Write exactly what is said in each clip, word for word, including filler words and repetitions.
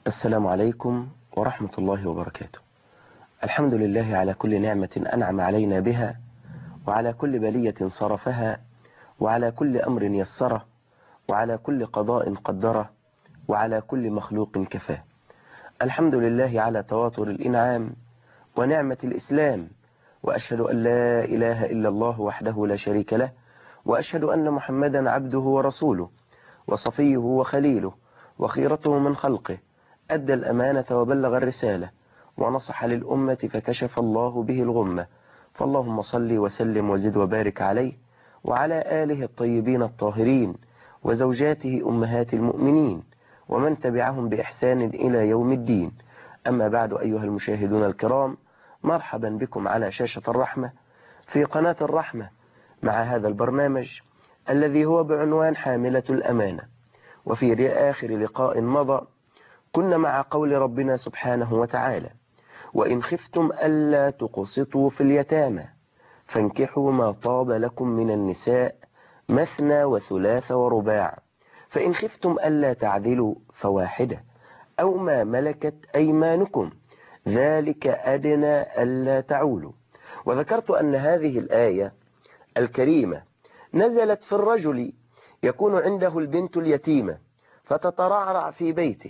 السلام عليكم ورحمة الله وبركاته. الحمد لله على كل نعمة أنعم علينا بها، وعلى كل بلية صرفها، وعلى كل أمر يسره، وعلى كل قضاء قدره، وعلى كل مخلوق كفاه. الحمد لله على تواتر الإنعام ونعمة الإسلام، وأشهد أن لا إله إلا الله وحده لا شريك له، وأشهد أن محمدا عبده ورسوله وصفيه وخليله وخيرته من خلقه، أدى الأمانة وبلغ الرسالة ونصح للأمة فكشف الله به الغمة. فاللهم صل وسلم وزد وبارك عليه وعلى آله الطيبين الطاهرين وزوجاته أمهات المؤمنين ومن تبعهم بإحسان إلى يوم الدين. أما بعد، أيها المشاهدون الكرام، مرحبا بكم على شاشة الرحمة في قناة الرحمة مع هذا البرنامج الذي هو بعنوان حاملة الأمانة. وفي آخر لقاء مضى كنا مع قول ربنا سبحانه وتعالى: وإن خفتم ألا تقسطوا في اليتامى فانكحوا ما طاب لكم من النساء مثنى وثلاث ورباع، فإن خفتم ألا تعدلوا فواحدة أو ما ملكت أيمانكم ذلك أدنى ألا تعولوا. وذكرت أن هذه الآية الكريمة نزلت في الرجل يكون عنده البنت اليتيمة فتترعرع في بيته،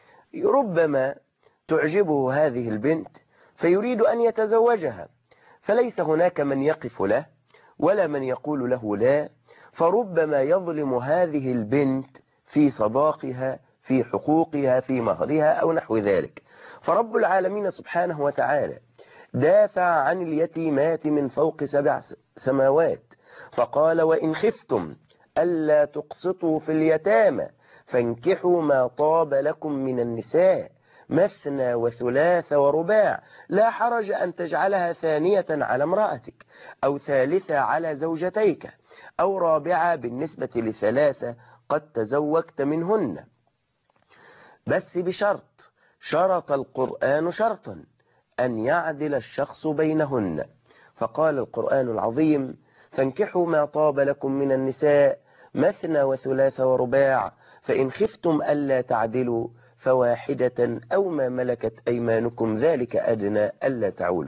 ربما تعجبه هذه البنت فيريد أن يتزوجها، فليس هناك من يقف له ولا من يقول له لا، فربما يظلم هذه البنت في صداقها، في حقوقها، في مهرها أو نحو ذلك. فرب العالمين سبحانه وتعالى دافع عن اليتيمات من فوق سبع سماوات فقال: وإن خفتم ألا تقسطوا في اليتامى فانكحوا ما طاب لكم من النساء مثنى وثلاث ورباع. لا حرج أن تجعلها ثانية على امرأتك، أو ثالثة على زوجتيك، أو رابعة بالنسبة لثلاثة قد تزوجت منهن، بس بشرط، شرط القرآن شرطا أن يعدل الشخص بينهن. فقال القرآن العظيم: فانكحوا ما طاب لكم من النساء مثنى وثلاث ورباع، فإن خفتم ألا تعدلوا فواحدة أو ما ملكت أيمانكم ذلك أدنى ألا تعولوا.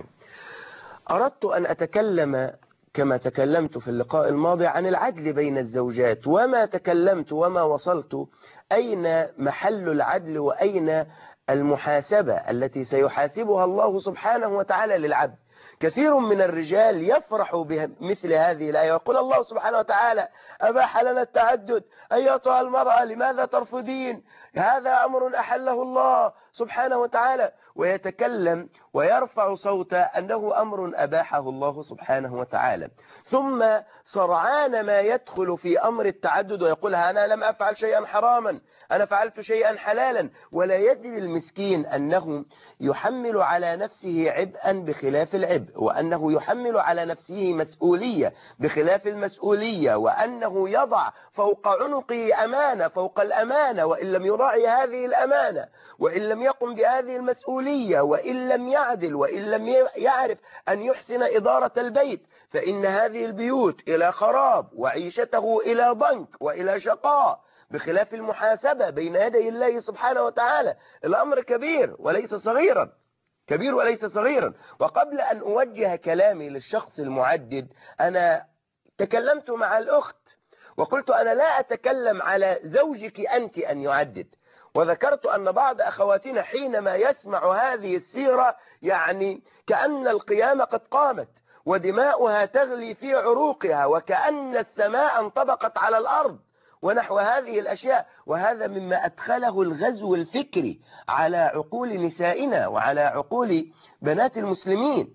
أردت أن أتكلم كما تكلمت في اللقاء الماضي عن العدل بين الزوجات، وما تكلمت وما وصلت أين محل العدل وأين المحاسبة التي سيحاسبها الله سبحانه وتعالى للعبد. كثير من الرجال يفرح بمثل هذه الآية، ويقول الله سبحانه وتعالى: أباح لنا التعدد، أيتها المرأة لماذا ترفضين؟ هذا أمر أحله الله سبحانه وتعالى، ويتكلم ويرفع صوته أنه أمر أباحه الله سبحانه وتعالى، ثم سرعان ما يدخل في أمر التعدد ويقول: أنا لم أفعل شيئا حراما، أنا فعلت شيئا حلالا. ولا يدري المسكين أنه يحمل على نفسه عبئا بخلاف العبء، وأنه يحمل على نفسه مسؤولية بخلاف المسؤولية، وأنه يضع فوق عنقه أمانة فوق الأمانة، وإن لم يراعي هذه الأمانة، وإن لم يقم بهذه المسؤولية، وإن لم يعدل، وإن لم يعرف أن يحسن إدارة البيت، فإن هذه البيوت إلى خراب وعيشته إلى ضنك وإلى شقاء، بخلاف المحاسبة بين يدي الله سبحانه وتعالى. الأمر كبير وليس صغيرا، كبير وليس صغيرا. وقبل أن أوجه كلامي للشخص المعدد، أنا تكلمت مع الأخت وقلت: أنا لا أتكلم على زوجك أنت أن يعدد، وذكرت أن بعض أخواتنا حينما يسمع هذه السيرة يعني كأن القيامة قد قامت ودماؤها تغلي في عروقها، وكأن السماء انطبقت على الأرض ونحو هذه الأشياء. وهذا مما أدخله الغزو الفكري على عقول نسائنا وعلى عقول بنات المسلمين.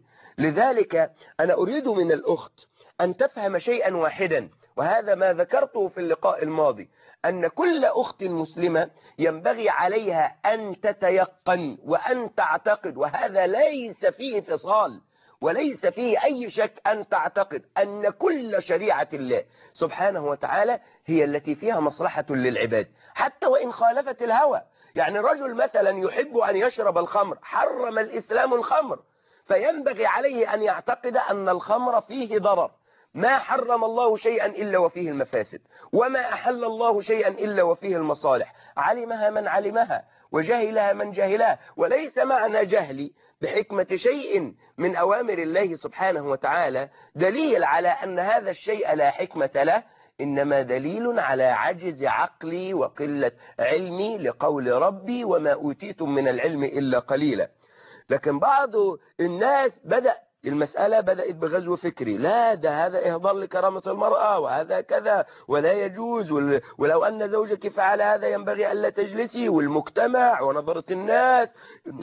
لذلك أنا أريد من الأخت أن تفهم شيئا واحدا، وهذا ما ذكرته في اللقاء الماضي، أن كل أخت مسلمة ينبغي عليها أن تتيقن وأن تعتقد، وهذا ليس فيه فصال وليس فيه أي شك، أن تعتقد أن كل شريعة الله سبحانه وتعالى هي التي فيها مصلحة للعباد، حتى وإن خالفت الهوى. يعني رجل مثلا يحب أن يشرب الخمر، حرم الإسلام الخمر، فينبغي عليه أن يعتقد أن الخمر فيه ضرر، ما حرم الله شيئا إلا وفيه المفاسد، وما أحل الله شيئا إلا وفيه المصالح، علمها من علمها وجهلها من جهلها. وليس معنى جهلي بحكمة شيء من أوامر الله سبحانه وتعالى دليل على أن هذا الشيء لا حكمة له، إنما دليل على عجز عقلي وقلة علمي، لقول ربي وما أوتيتم من العلم إلا قليلا. لكن بعض الناس بدأ المسألة بدأت بغزو فكري، لا ده هذا إهضار لكرامة المرأة وهذا كذا ولا يجوز، ولو أن زوجك فعل هذا ينبغي ألا تجلسي، والمجتمع ونظرة الناس،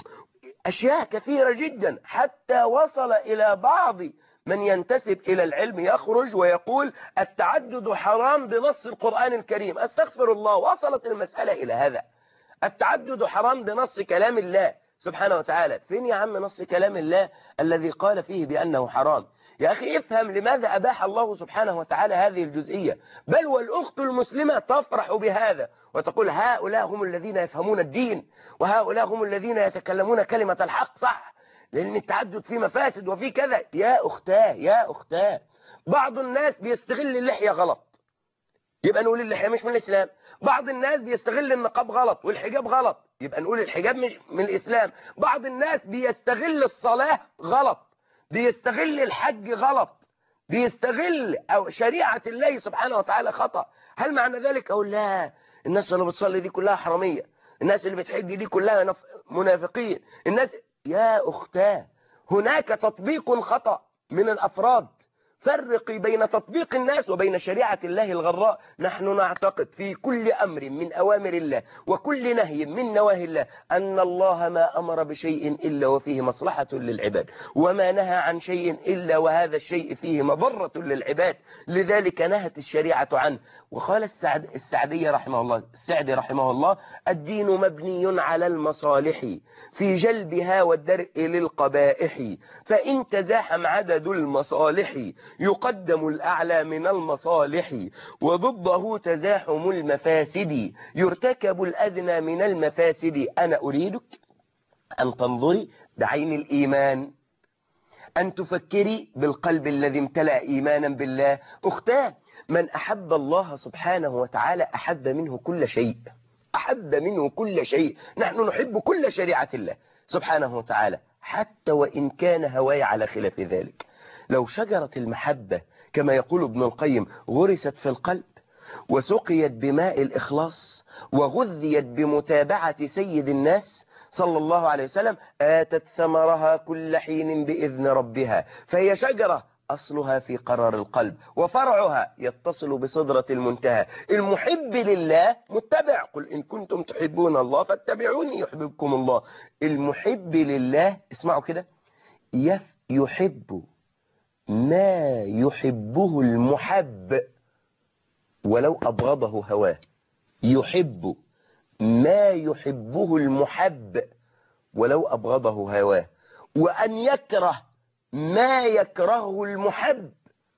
أشياء كثيرة جدا، حتى وصل إلى بعض من ينتسب إلى العلم يخرج ويقول التعدد حرام بنص القرآن الكريم. أستغفر الله، وصلت المسألة إلى هذا. التعدد حرام بنص كلام الله سبحانه وتعالى. فين يا عم نص كلام الله الذي قال فيه بأنه حرام؟ يا أخي افهم لماذا أباح الله سبحانه وتعالى هذه الجزئية. بل والأخت المسلمة تفرح بهذا وتقول هؤلاء هم الذين يفهمون الدين، وهؤلاء هم الذين يتكلمون كلمة الحق صح، لأن التعدد فيه مفاسد وفيه كذا. يا أختاه يا أختاه، بعض الناس بيستغل اللحية غلط، يبقى نقول اللحية مش من الإسلام. بعض الناس بيستغل النقاب غلط والحجاب غلط، يبقى نقول الحجاب مش من الإسلام. بعض الناس بيستغل الصلاة غلط، بيستغل الحج غلط، بيستغل أو شريعة الله سبحانه وتعالى خطأ. هل معنى ذلك أقول لا الناس اللي بتصلي دي كلها حرامية، الناس اللي بتحج دي كلها منافقين، الناس؟ يا أختاه، هناك تطبيق خطأ من الأفراد. فرقي بين تطبيق الناس وبين شريعة الله الغراء. نحن نعتقد في كل أمر من أوامر الله وكل نهي من نواهي الله أن الله ما أمر بشيء إلا وفيه مصلحة للعباد، وما نهى عن شيء إلا وهذا الشيء فيه مضرة للعباد، لذلك نهت الشريعة عنه. وقال السعد السعدي رحمه الله السعدي رحمه الله الدين مبني على المصالح في جلبها والدرء للقبائح، فإن تزاحم عدد المصالح يقدم الأعلى من المصالح، وضده تزاحم المفاسد يرتكب الأدنى من المفاسد. أنا أريدك أن تنظري بعين الإيمان، أن تفكري بالقلب الذي امتلأ إيمانا بالله. أختاه، من أحب الله سبحانه وتعالى أحب منه كل شيء، أحب منه كل شيء. نحن نحب كل شريعة الله سبحانه وتعالى، حتى وإن كان هواي على خلاف ذلك. لو شجرة المحبة كما يقول ابن القيم غرست في القلب وسقيت بماء الإخلاص وغذيت بمتابعة سيد الناس صلى الله عليه وسلم، آتت ثمرها كل حين بإذن ربها. فهي شجرة أصلها في قرار القلب وفرعها يتصل بصدرة المنتهى. المحب لله متبع، قل إن كنتم تحبون الله فاتبعوني يحببكم الله. المحب لله اسمعوا كده، يحب ما يحبه المحب ولو أبغضه هواه. يحب ما يحبه المحب ولو أبغضه هواه، وأن يكره ما يكرهه المحب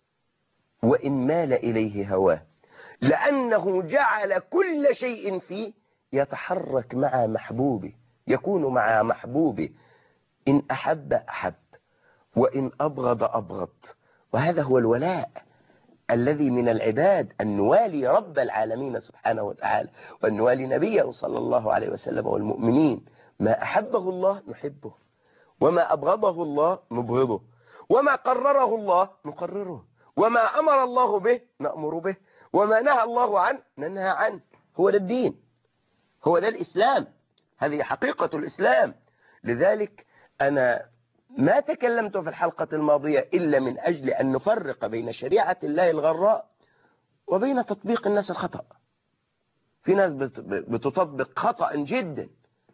وإن مال إليه هواه، لأنه جعل كل شيء فيه يتحرك مع محبوبه، يكون مع محبوبه. إن أحب أحب وإن أبغض أبغض. وهذا هو الولاء الذي من العباد، أن نوالي رب العالمين سبحانه وتعالى، وأن نوالي نبيه صلى الله عليه وسلم والمؤمنين. ما أحبه الله نحبه، وما أبغضه الله نبغضه، وما قرره الله نقرره، وما أمر الله به نأمر به، وما نهى الله عنه ننهى عنه. هو ده الدين، هو ده الإسلام، هذه حقيقة الإسلام. لذلك أنا ما تكلمت في الحلقة الماضية إلا من أجل أن نفرق بين شريعة الله الغراء وبين تطبيق الناس الخطأ. في ناس بتطبق خطأ جدا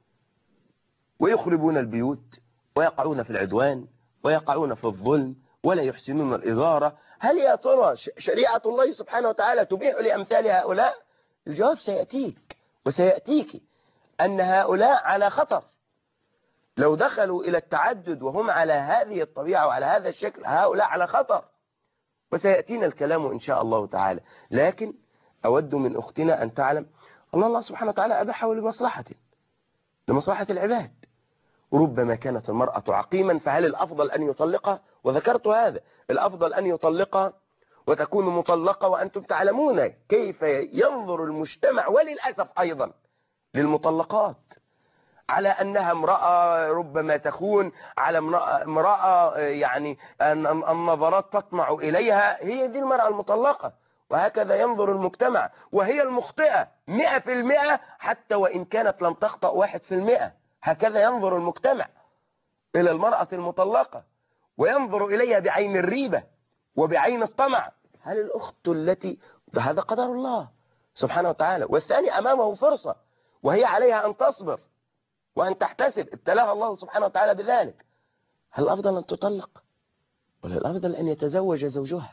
ويخربون البيوت ويقعون في العدوان ويقعون في الظلم ولا يحسنون الإدارة. هل يا ترى شريعة الله سبحانه وتعالى تبيح لأمثال هؤلاء؟ الجواب سيأتيك وسيأتيك أن هؤلاء على خطر. لو دخلوا إلى التعدد وهم على هذه الطبيعة وعلى هذا الشكل، هؤلاء على خطر، وسيأتينا الكلام إن شاء الله تعالى. لكن أود من أختنا أن تعلم أن الله سبحانه وتعالى أباحه لمصلحة لمصلحة العباد. وربما كانت المرأة عقيما، فهل الأفضل أن يطلقها؟ وذكرت هذا، الأفضل أن يطلقها وتكون مطلقة وأنتم تعلمون كيف ينظر المجتمع وللأسف أيضا للمطلقات على أنها امرأة ربما تخون، على امرأة يعني أن النظرات تطمع إليها، هي دي المرأة المطلقة. وهكذا ينظر المجتمع، وهي المخطئة مئة في المئة حتى وإن كانت لم تخطأ واحد في المئة. هكذا ينظر المجتمع إلى المرأة المطلقة، وينظر إليها بعين الريبة وبعين الطمع. هل الأخت التي هذا قدر الله سبحانه وتعالى، والثاني أمامه فرصة وهي عليها أن تصبر وأن تحتسب، ابتلاها الله سبحانه وتعالى بذلك. هل الأفضل أن تطلق ولا الأفضل أن يتزوج زوجها؟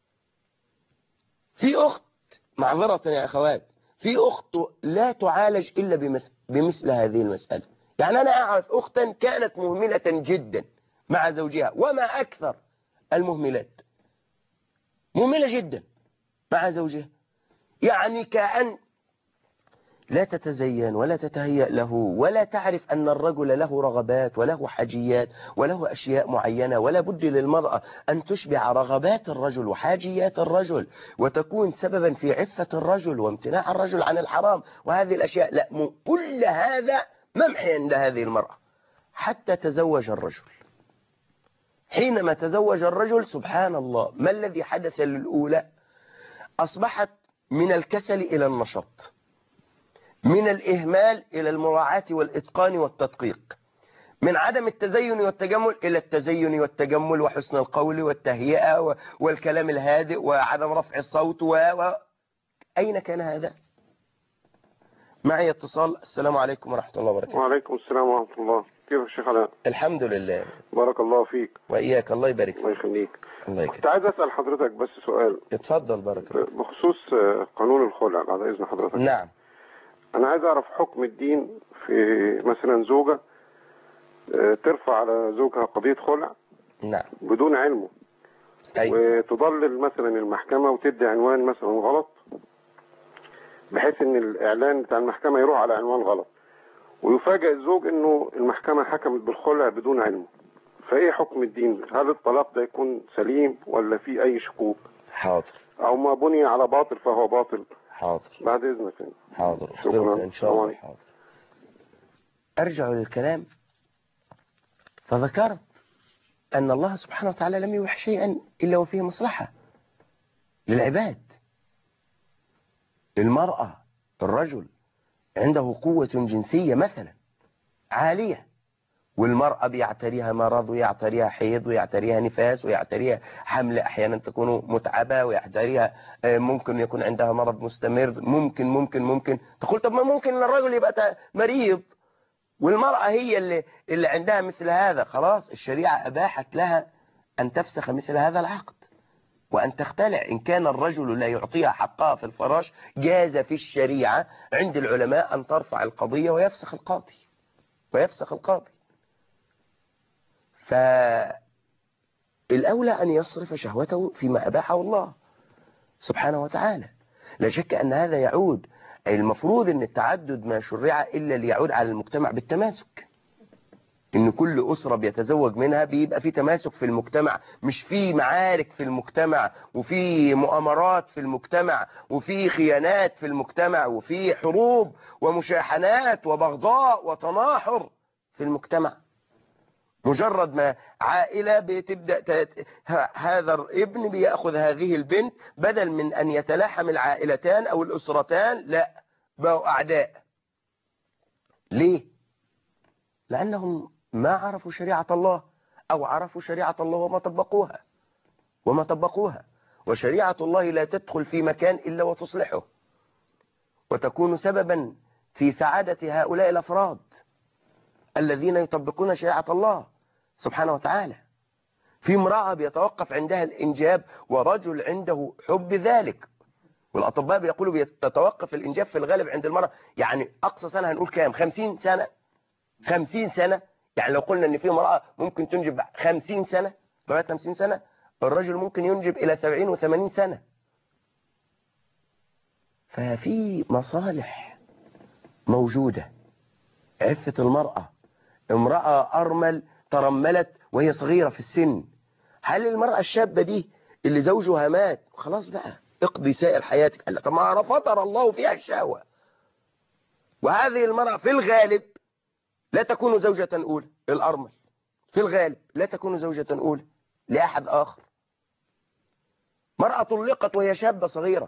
في أخت، معذرة يا أخوات، في أخت لا تعالج إلا بمثل, بمثل هذه المسألة. يعني أنا أعرف أختا كانت مهملة جدا مع زوجها، وما أكثر المهملات، مهملة جدا مع زوجها، يعني كأن لا تتزين ولا تتهيأ له ولا تعرف أن الرجل له رغبات وله حاجيات وله أشياء معينة، ولا بد للمرأة أن تشبع رغبات الرجل وحاجيات الرجل وتكون سببا في عفة الرجل وامتناع الرجل عن الحرام وهذه الأشياء. لا، كل هذا ممحي عند هذه المرأة حتى تزوج الرجل. حينما تزوج الرجل سبحان الله، ما الذي حدث للأولى؟ أصبحت من الكسل إلى النشاط، من الإهمال إلى المراعاة والإتقان والتدقيق، من عدم التزين والتجمل إلى التزين والتجمل وحسن القول والتهيئة والكلام الهادئ وعدم رفع الصوت و... و... أين كان هذا؟ معي اتصال. السلام عليكم ورحمة الله وبركاته. وعليكم السلام ورحمة الله. كيف الشيخ علاء؟ الحمد لله. بارك الله فيك. وإياك، الله يبارك فيك. الله يخليك. الله يكرمك. كنت عايز أسأل حضرتك بس سؤال. اتفضل. بارك الله. بخصوص قانون الخلع بعد إذن حضرتك. نعم. أنا عايز أعرف حكم الدين في مثلا زوجة ترفع على زوجها قضية خلع نعم بدون علمه. أيوة. وتضلل مثلا المحكمة وتدي عنوان مثلا غلط، بحيث ان الاعلان بتاع المحكمة يروح على عنوان غلط، ويفاجئ الزوج انه المحكمة حكمت بالخلع بدون علمه. فايه حكم الدين؟ هل الطلاق ده يكون سليم ولا في اي شكوك؟ حاضر. او ما بني على باطل فهو باطل؟ حاضر. بعد اذنك. حاضر. شكرا ان شاء الله. حاضر. ارجع للكلام، فذكرت ان الله سبحانه وتعالى لم يوح شيئا الا وفيه مصلحة للعباد. المرأة، الرجل عنده قوة جنسية مثلا عالية، والمرأة بيعتريها مرض ويعتريها حيض ويعتريها نفاس ويعتريها حمل، أحيانا تكون متعبة، ويعتريها ممكن يكون عندها مرض مستمر، ممكن ممكن ممكن تقول طب ما ممكن الرجل يبقى مريض والمرأة هي اللي, اللي عندها مثل هذا. خلاص الشريعة أباحت لها أن تفسخ مثل هذا العقد وأن تختلع. إن كان الرجل لا يعطيها حقها في الفراش، جاز في الشريعة عند العلماء أن ترفع القضية ويفسخ القاضي ويفسخ القاضي. فالأولى أن يصرف شهوته فيما أباحه الله سبحانه وتعالى. لا شك أن هذا يعود، المفروض أن التعدد ما شرع إلا ليعود على المجتمع بالتماسك، إن كل أسرة بيتزوج منها بيبقى في تماسك في المجتمع، مش في معارك في المجتمع وفي مؤامرات في المجتمع وفي خيانات في المجتمع وفي حروب ومشاحنات وبغضاء وتناحر في المجتمع. مجرد ما عائلة بتبدأ تت... هذا الابن بيأخذ هذه البنت، بدل من أن يتلاحم العائلتان أو الأسرتان، لا بقوا أعداء. ليه؟ لأنهم ما عرفوا شريعة الله، أو عرفوا شريعة الله وما طبقوها وما طبقوها. وشريعة الله لا تدخل في مكان إلا وتصلحه وتكون سببا في سعادة هؤلاء الأفراد الذين يطبقون شريعة الله سبحانه وتعالى. في امرأة بيتوقف عندها الإنجاب ورجل عنده حب ذلك، والأطباء بيقولوا بيتوقف الإنجاب في الغالب عند المرأة، يعني أقصى سنة هنقول كام؟ خمسين سنة. خمسين سنة، يعني لو قلنا ان في امرأة ممكن تنجب خمسين سنة لغاية خمسين سنة، الرجل ممكن ينجب الى سبعين وثمانين سنة. ففي مصالح موجودة. عفة المرأة، امرأة أرمل ترملت وهي صغيرة في السن، هل المرأة الشابة دي اللي زوجها مات خلاص بقى اقضي سائر حياتك. قال طب ما فطر الله فيها الشهوة. وهذه المرأة في الغالب لا تكون زوجة أولى، الأرمل في الغالب لا تكون زوجة أولى لأحد آخر. مرأة طلقت وهي شابة صغيرة،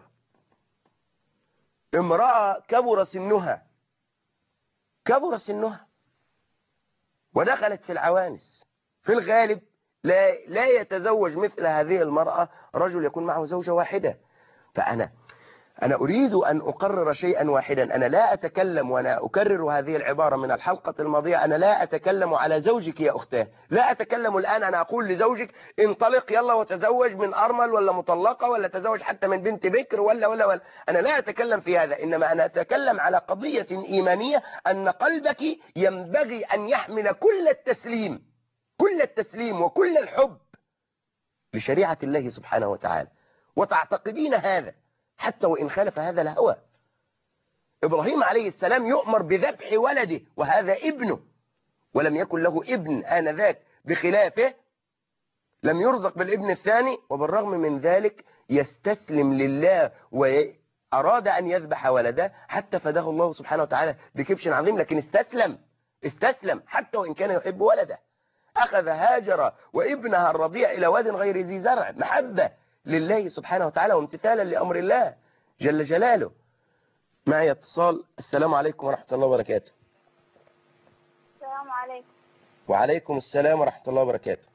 امرأة كبر سنها كبر سنها ودخلت في العوانس، في الغالب لا لا يتزوج مثل هذه المرأة رجل يكون معه زوجة واحدة. فأنا أنا أريد أن أقرر شيئا واحدا. أنا لا أتكلم، وأنا أكرر هذه العبارة من الحلقة الماضية، أنا لا أتكلم على زوجك يا أختاه، لا أتكلم الآن أنا أقول لزوجك انطلق يلا وتزوج من أرمل ولا مطلقة ولا تزوج حتى من بنت بكر ولا ولا ولا أنا لا أتكلم في هذا، إنما أنا أتكلم على قضية إيمانية، أن قلبك ينبغي أن يحمل كل التسليم كل التسليم وكل الحب لشريعة الله سبحانه وتعالى، وتعتقدين هذا حتى وإن خالف هذا الهوى. إبراهيم عليه السلام يؤمر بذبح ولده وهذا ابنه، ولم يكن له ابن آنذاك، بخلافه لم يرزق بالابن الثاني، وبالرغم من ذلك يستسلم لله وأراد أن يذبح ولده حتى فداه الله سبحانه وتعالى بكبش عظيم، لكن استسلم استسلم حتى وإن كان يحب ولده. أخذ هاجر وابنها الرضيع إلى واد غير ذي زرع، محبة لله سبحانه وتعالى وامتثالا لأمر الله جل جلاله. معي اتصال. السلام عليكم ورحمة الله وبركاته. السلام عليكم. وعليكم السلام ورحمة الله وبركاته.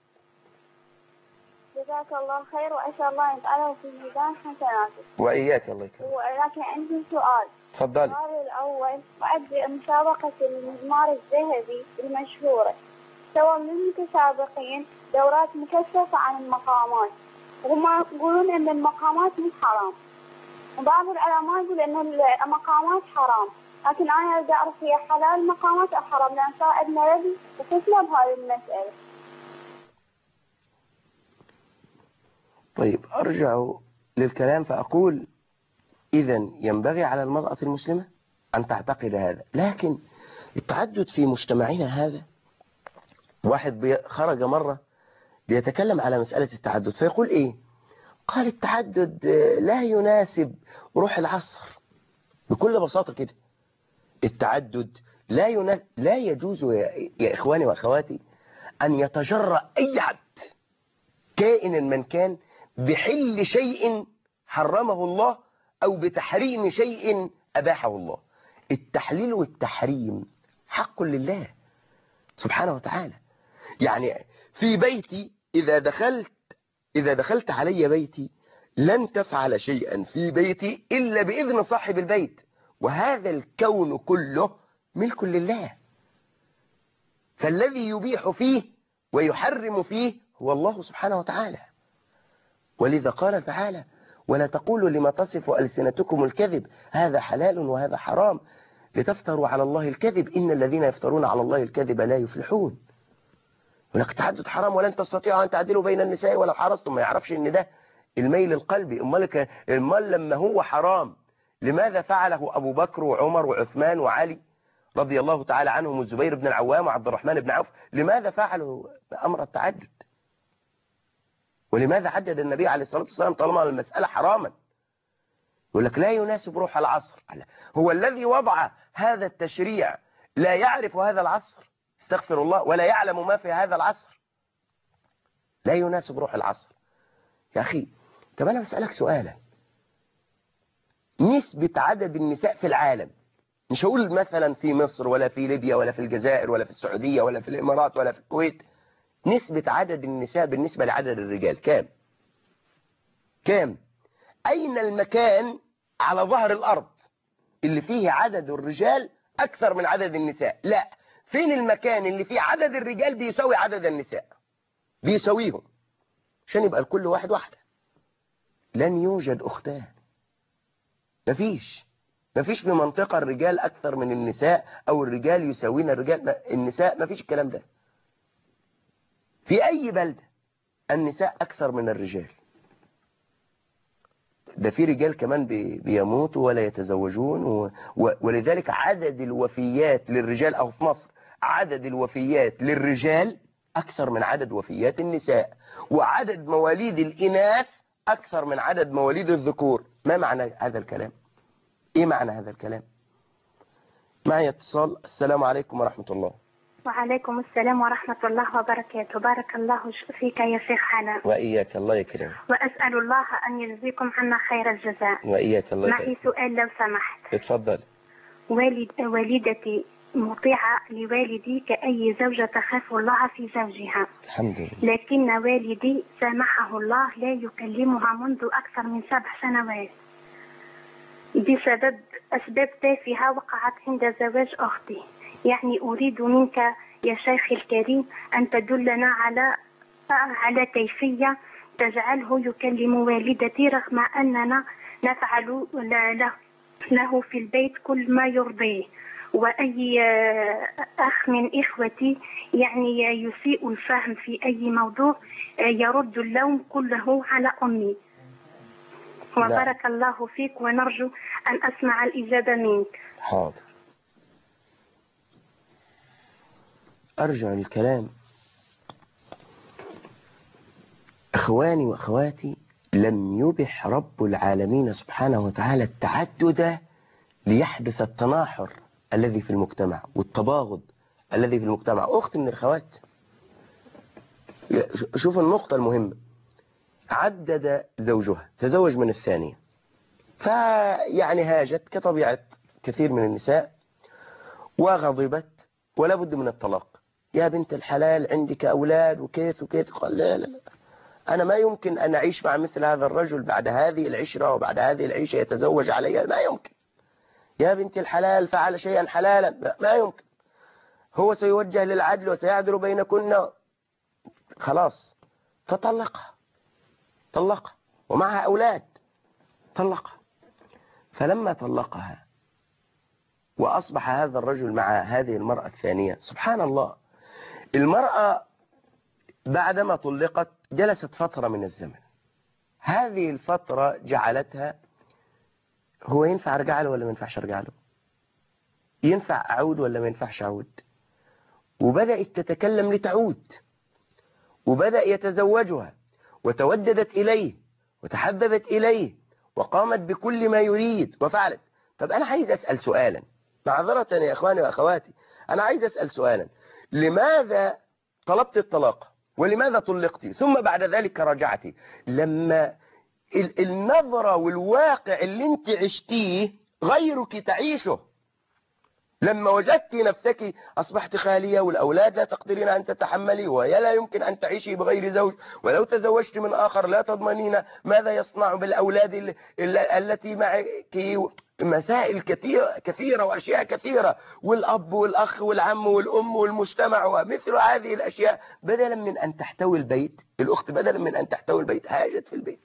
جزاك الله خير وأسأل الله يجعله في ميزان حسناتك. وإياك الله يكرمك. ولكن عندي سؤال. تفضلي. السؤال الأول، أعد مسابقة المزمار الذهبي المشهورة، سوى للمتسابقين دورات مكثفة عن المقامات، وهم يقولون أن المقامات مش حرام، وبعض العلماء يقول أن المقامات حرام، لكن أنا أريد أعرف هي حلال المقامات أو حرام، لأن صار عندنا نبي وفتنة بهذه المسألة. طيب أرجع للكلام فأقول إذن ينبغي على المرأة المسلمة أن تعتقد هذا، لكن التعدد في مجتمعنا هذا، واحد خرج مرة بيتكلم على مسألة التعدد فيقول إيه؟ قال التعدد لا يناسب روح العصر. بكل بساطة كده التعدد لا يناسب، لا يجوز يا, يا إخواني وأخواتي أن يتجرأ أي عبد كائن من كان بحل شيء حرمه الله أو بتحريم شيء أباحه الله. التحليل والتحريم حق لله سبحانه وتعالى. يعني في بيتي إذا دخلت إذا دخلت علي بيتي لن تفعل شيئا في بيتي إلا بإذن صاحب البيت، وهذا الكون كله ملك لله، فالذي يبيح فيه ويحرم فيه هو الله سبحانه وتعالى. ولذا قال تعالى ولا تقولوا لما تصف ألسنتكم الكذب هذا حلال وهذا حرام لتفتروا على الله الكذب إن الذين يفترون على الله الكذب لا يفلحون. ولك التعدد حرام ولن تستطيعوا أن تعدلوا بين النساء ولو حرصتم. ما يعرفش إن ده الميل القلبي. أمال المال لما هو حرام لماذا فعله أبو بكر وعمر وعثمان وعلي رضي الله تعالى عنهم والزبير بن العوام وعبد الرحمن بن عوف؟ لماذا فعلوا أمر التعدد؟ ولماذا عدد النبي عليه الصلاة والسلام طالما المسألة حراما؟ يقول لك لا يناسب روح العصر. هو الذي وضع هذا التشريع لا يعرف هذا العصر؟ استغفر الله، ولا يعلم ما في هذا العصر؟ لا يناسب روح العصر. يا أخي طب أنا بسألك سؤالا، نسبة عدد النساء في العالم، مش هقول مثلا في مصر ولا في ليبيا ولا في الجزائر ولا في السعودية ولا في الإمارات ولا في الكويت، نسبة عدد النساء بالنسبة لعدد الرجال كام؟ كام؟ أين المكان على ظهر الأرض اللي فيه عدد الرجال أكثر من عدد النساء؟ لا، فين المكان اللي فيه عدد الرجال بيساوي عدد النساء؟ بيساويهم، عشان يبقى الكل واحد واحدة. لن يوجد أختان، مفيش مفيش في منطقة الرجال أكثر من النساء أو الرجال يساوين الرجال النساء، مفيش الكلام ده. في أي بلدة النساء أكثر من الرجال. ده في رجال كمان بيموتوا ولا يتزوجون و... و... ولذلك عدد الوفيات للرجال، أو في مصر عدد الوفيات للرجال أكثر من عدد وفيات النساء، وعدد مواليد الإناث أكثر من عدد مواليد الذكور. ما معنى هذا الكلام؟ إيه معنى هذا الكلام؟ معي اتصال. السلام عليكم ورحمة الله. وعليكم السلام ورحمة الله وبركاته. بارك الله فيك يا شيخ حنان. وإياك، الله يكرمك. وأسأل الله أن يجزيكم عنا خير الجزاء. وإياك، الله يكرمك. معي سؤال لو سمحت. اتفضل. والد والدتي مطيعة لوالدي كأي زوجة تخاف الله في زوجها. الحمد لله. لكن والدي سامحه الله لا يكلمها منذ أكثر من سبع سنوات بسبب أسباب تافهة وقعت عند زواج أختي. يعني أريد منك يا شيخ الكريم أن تدلنا على على كيفية تجعله يكلم والدتي رغم أننا نفعل له, له في البيت كل ما يرضيه. وأي أخ من إخوتي يعني يسيء الفهم في أي موضوع يرد اللوم كله على أمي. وبارك الله فيك ونرجو أن أسمع الإجابة منك. حاضر. أرجع للكلام. إخواني وأخواتي، لم يبح رب العالمين سبحانه وتعالى التعدد ليحدث التناحر الذي في المجتمع والتباغض الذي في المجتمع. أخت من الأخوات، شوف النقطة المهمة، عدد زوجها، تزوج من الثانية، فيعني هاجت كطبيعة كثير من النساء وغضبت ولا بد من الطلاق. يا بنت الحلال عندك أولاد وكيف وكيف. قال لا لا لا، أنا ما يمكن أن أعيش مع مثل هذا الرجل بعد هذه العشرة وبعد هذه العيشة يتزوج علي، ما يمكن. يا بنت الحلال فعل شيئا حلالا، ما يمكن. هو سيوجه للعدل وسيعدل بينكن. خلاص، فطلقها طلقها ومعها أولاد، طلقها. فلما طلقها وأصبح هذا الرجل مع هذه المرأة الثانية، سبحان الله، المرأة بعدما طلقت جلست فترة من الزمن. هذه الفترة جعلتها، هو ينفع أرجع له ولا ما ينفعش أرجع له؟ ينفع أعود ولا ما ينفعش أعود؟ وبدأت تتكلم لتعود، وبدأ يتزوجها وتوددت إليه وتحببت إليه وقامت بكل ما يريد وفعلت. طب أنا عايز أسأل سؤالا، معذرة يا إخواني وأخواتي، أنا عايز أسأل سؤالا، لماذا طلبت الطلاق ولماذا طلقتي ثم بعد ذلك رجعتي؟ لما النظرة والواقع اللي انت عشتيه غيرك تعيشه. لما وجدت نفسك أصبحت خالية والأولاد لا تقدرين أن تتحملي ويا لا يمكن أن تعيشي بغير زوج، ولو تزوجت من آخر لا تضمنين ماذا يصنع بالأولاد التي معك. مسائل كثيرة كثيرة وأشياء كثيرة، والأب والأخ والعم والأم والمجتمع ومثل هذه الأشياء. بدلا من أن تحتوي البيت، الأخت بدلا من أن تحتوي البيت هاجت في البيت.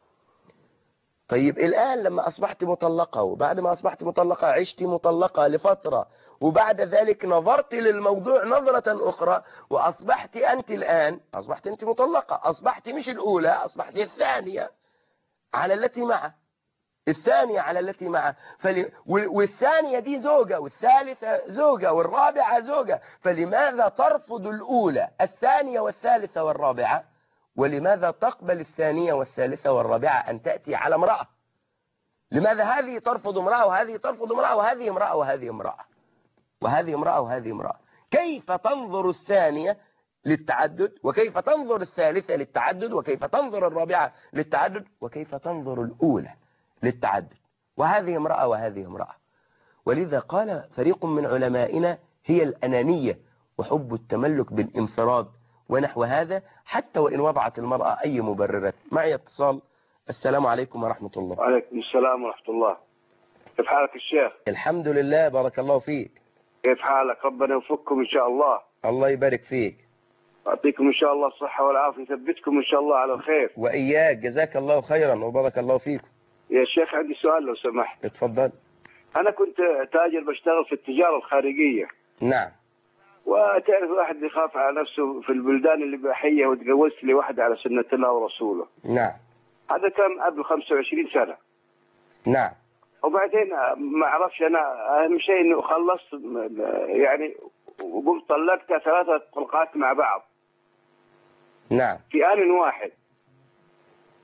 طيب الآن لما أصبحت مطلقة، وبعد ما أصبحت مطلقة عشت مطلقة لفترة، وبعد ذلك نظرت للموضوع نظرة أخرى وأصبحت أنت الآن أصبحت أنت مطلقة، أصبحت مش الأولى، أصبحت الثانية على التي معه، الثانية على التي معه. فل... والثانية دي زوجة، والثالثة زوجة، والرابعة زوجة. فلماذا ترفض الأولى الثانية والثالثة والرابعة؟ ولماذا تقبل الثانية والثالثة والرابعة أن تأتي على امرأة؟ لماذا هذه ترفض امرأة وهذه ترفض امرأة وهذه امرأة وهذه امرأة وهذه امرأة وهذه امرأة؟ كيف تنظر الثانية للتعدد، وكيف تنظر الثالثة للتعدد، وكيف تنظر الرابعة للتعدد، وكيف تنظر الأولى للتعدد؟ وهذه امرأة وهذه امرأة. ولذا قال فريق من علمائنا هي الأنانية وحب التملك بالانفراد ونحو هذا، حتى وإن وضعت المرأة أي مبررات. معي اتصال. السلام عليكم ورحمة الله. وعليكم السلام ورحمة الله. كيف حالك الشيخ؟ الحمد لله، بارك الله فيك. كيف حالك؟ ربنا يوفقكم إن شاء الله. الله يبارك فيك. أعطيكم إن شاء الله الصحة والعافية، يثبتكم إن شاء الله على الخير. وإياك، جزاك الله خيرا وبارك الله فيكم. يا شيخ عندي سؤال لو سمحت. اتفضل. أنا كنت تاجر بشتغل في التجارة الخارجية. نعم. وتعرف واحد يخاف على نفسه في البلدان اللي بحية، وتجوزت لي واحدة على سنة الله ورسوله. نعم. هذا كان قبل خمسة وعشرين سنة. نعم. وبعدين ما أعرفش أنا، أهم شيء إنه خلصت يعني، وقمت طلقتها ثلاثة طلقات مع بعض. نعم. في آن واحد.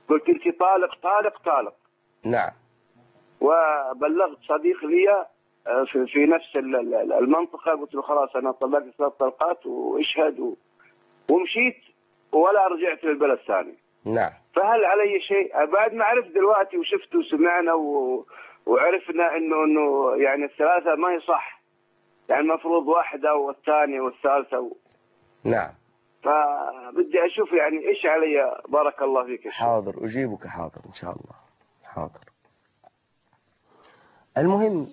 قلت انت طالق طالق طالق. نعم. وبلغت صديق لي في, في نفس المنطقه، قلت له خلاص انا طلقت ثلاث طلقات واشهد، ومشيت ولا رجعت للبلد ثاني. نعم. فهل علي شيء بعد ما عرفت دلوقتي وشفت وسمعنا و... وعرفنا انه انه يعني الثلاثه ما يصح، يعني المفروض واحده والثانيه والثالثه و... نعم. فبدي اشوف يعني ايش علي. بارك الله فيك. حاضر اجيبك، حاضر ان شاء الله. حاضر. المهم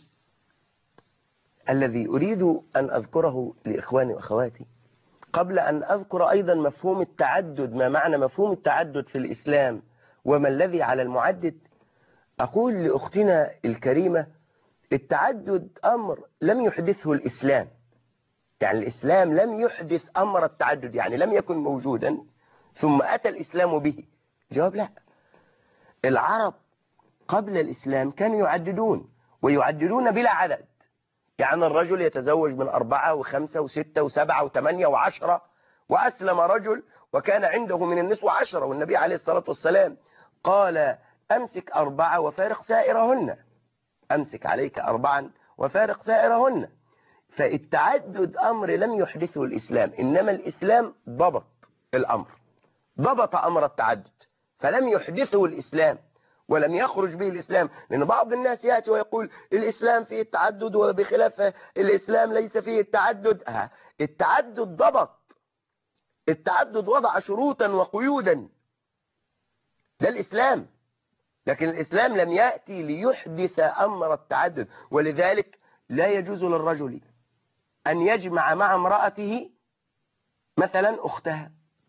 الذي اريد ان اذكره لاخواني واخواتي قبل أن أذكر أيضا مفهوم التعدد، ما معنى مفهوم التعدد في الإسلام وما الذي على المعدد، أقول لأختنا الكريمة التعدد أمر لم يحدثه الإسلام. يعني الإسلام لم يحدث أمر التعدد، يعني لم يكن موجودا ثم أتى الإسلام به. جواب لا. العرب قبل الإسلام كانوا يعددون ويعددون بلا عدد، يعني الرجل يتزوج من أربعة وخمسة وستة وسبعة وثمانية وعشرة. وأسلم رجل وكان عنده من النسوة عشرة، والنبي عليه الصلاة والسلام قال أمسك أربعة وفارق سائرهن، أمسك عليك أربعا وفارق سائرهن. فالتعدد أمر لم يحدثه الإسلام، إنما الإسلام ضبط الأمر، ضبط أمر التعدد فلم يحدثه الإسلام ولم يخرج به الإسلام. لأن بعض الناس يأتي ويقول الإسلام فيه التعدد وبخلاف الإسلام ليس فيه التعدد. ها، التعدد ضبط، التعدد وضع شروطا وقيودا، ده الإسلام. لكن الإسلام لم يأتي ليحدث أمر التعدد، ولذلك لا يجوز للرجل أن يجمع مع امرأته مثلا أختها.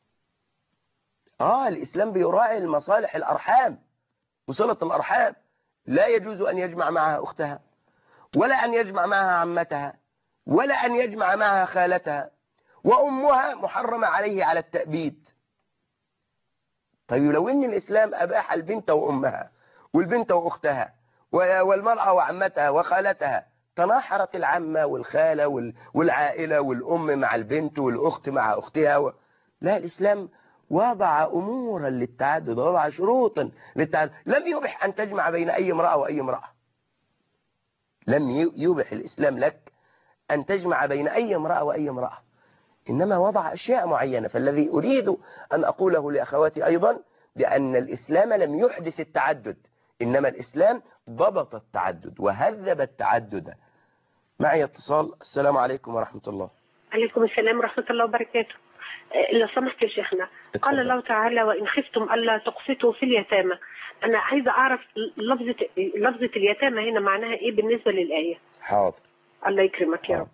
آه الإسلام بيراعي المصالح الأرحام وصلة الأرحام، لا يجوز أن يجمع معها أختها ولا أن يجمع معها عمتها ولا أن يجمع معها خالتها، وأمها محرمة عليه على التأبيد. طيب لو أن الإسلام أباح البنت وأمها والبنت وأختها والمرأة وعمتها وخالتها، تناحرت العمة والخالة والعائلة والأم مع البنت والأخت مع أختها و... لا، الإسلام وضع أمورا للتعدد، وضع شروطا للتعدد. لم يبح أن تجمع بين أي امرأة وأي امرأة، لم يبح الإسلام لك أن تجمع بين أي امرأة وأي امرأة، إنما وضع أشياء معينة. فالذي أريد أن أقوله لأخواتي أيضا بأن الإسلام لم يحدث التعدد، إنما الإسلام ضبط التعدد وهذب التعدد. معي اتصال. السلام عليكم ورحمة الله. عليكم السلام ورحمة الله وبركاته. لو سمحت يا شيخنا، قال الله تعالى وإن خفتم ألا تقسطوا في اليتامى. أنا عايزة أعرف لفظة لفظة اليتامى هنا معناها إيه بالنسبة للآية؟ حاضر. الله يكرمك يا رب.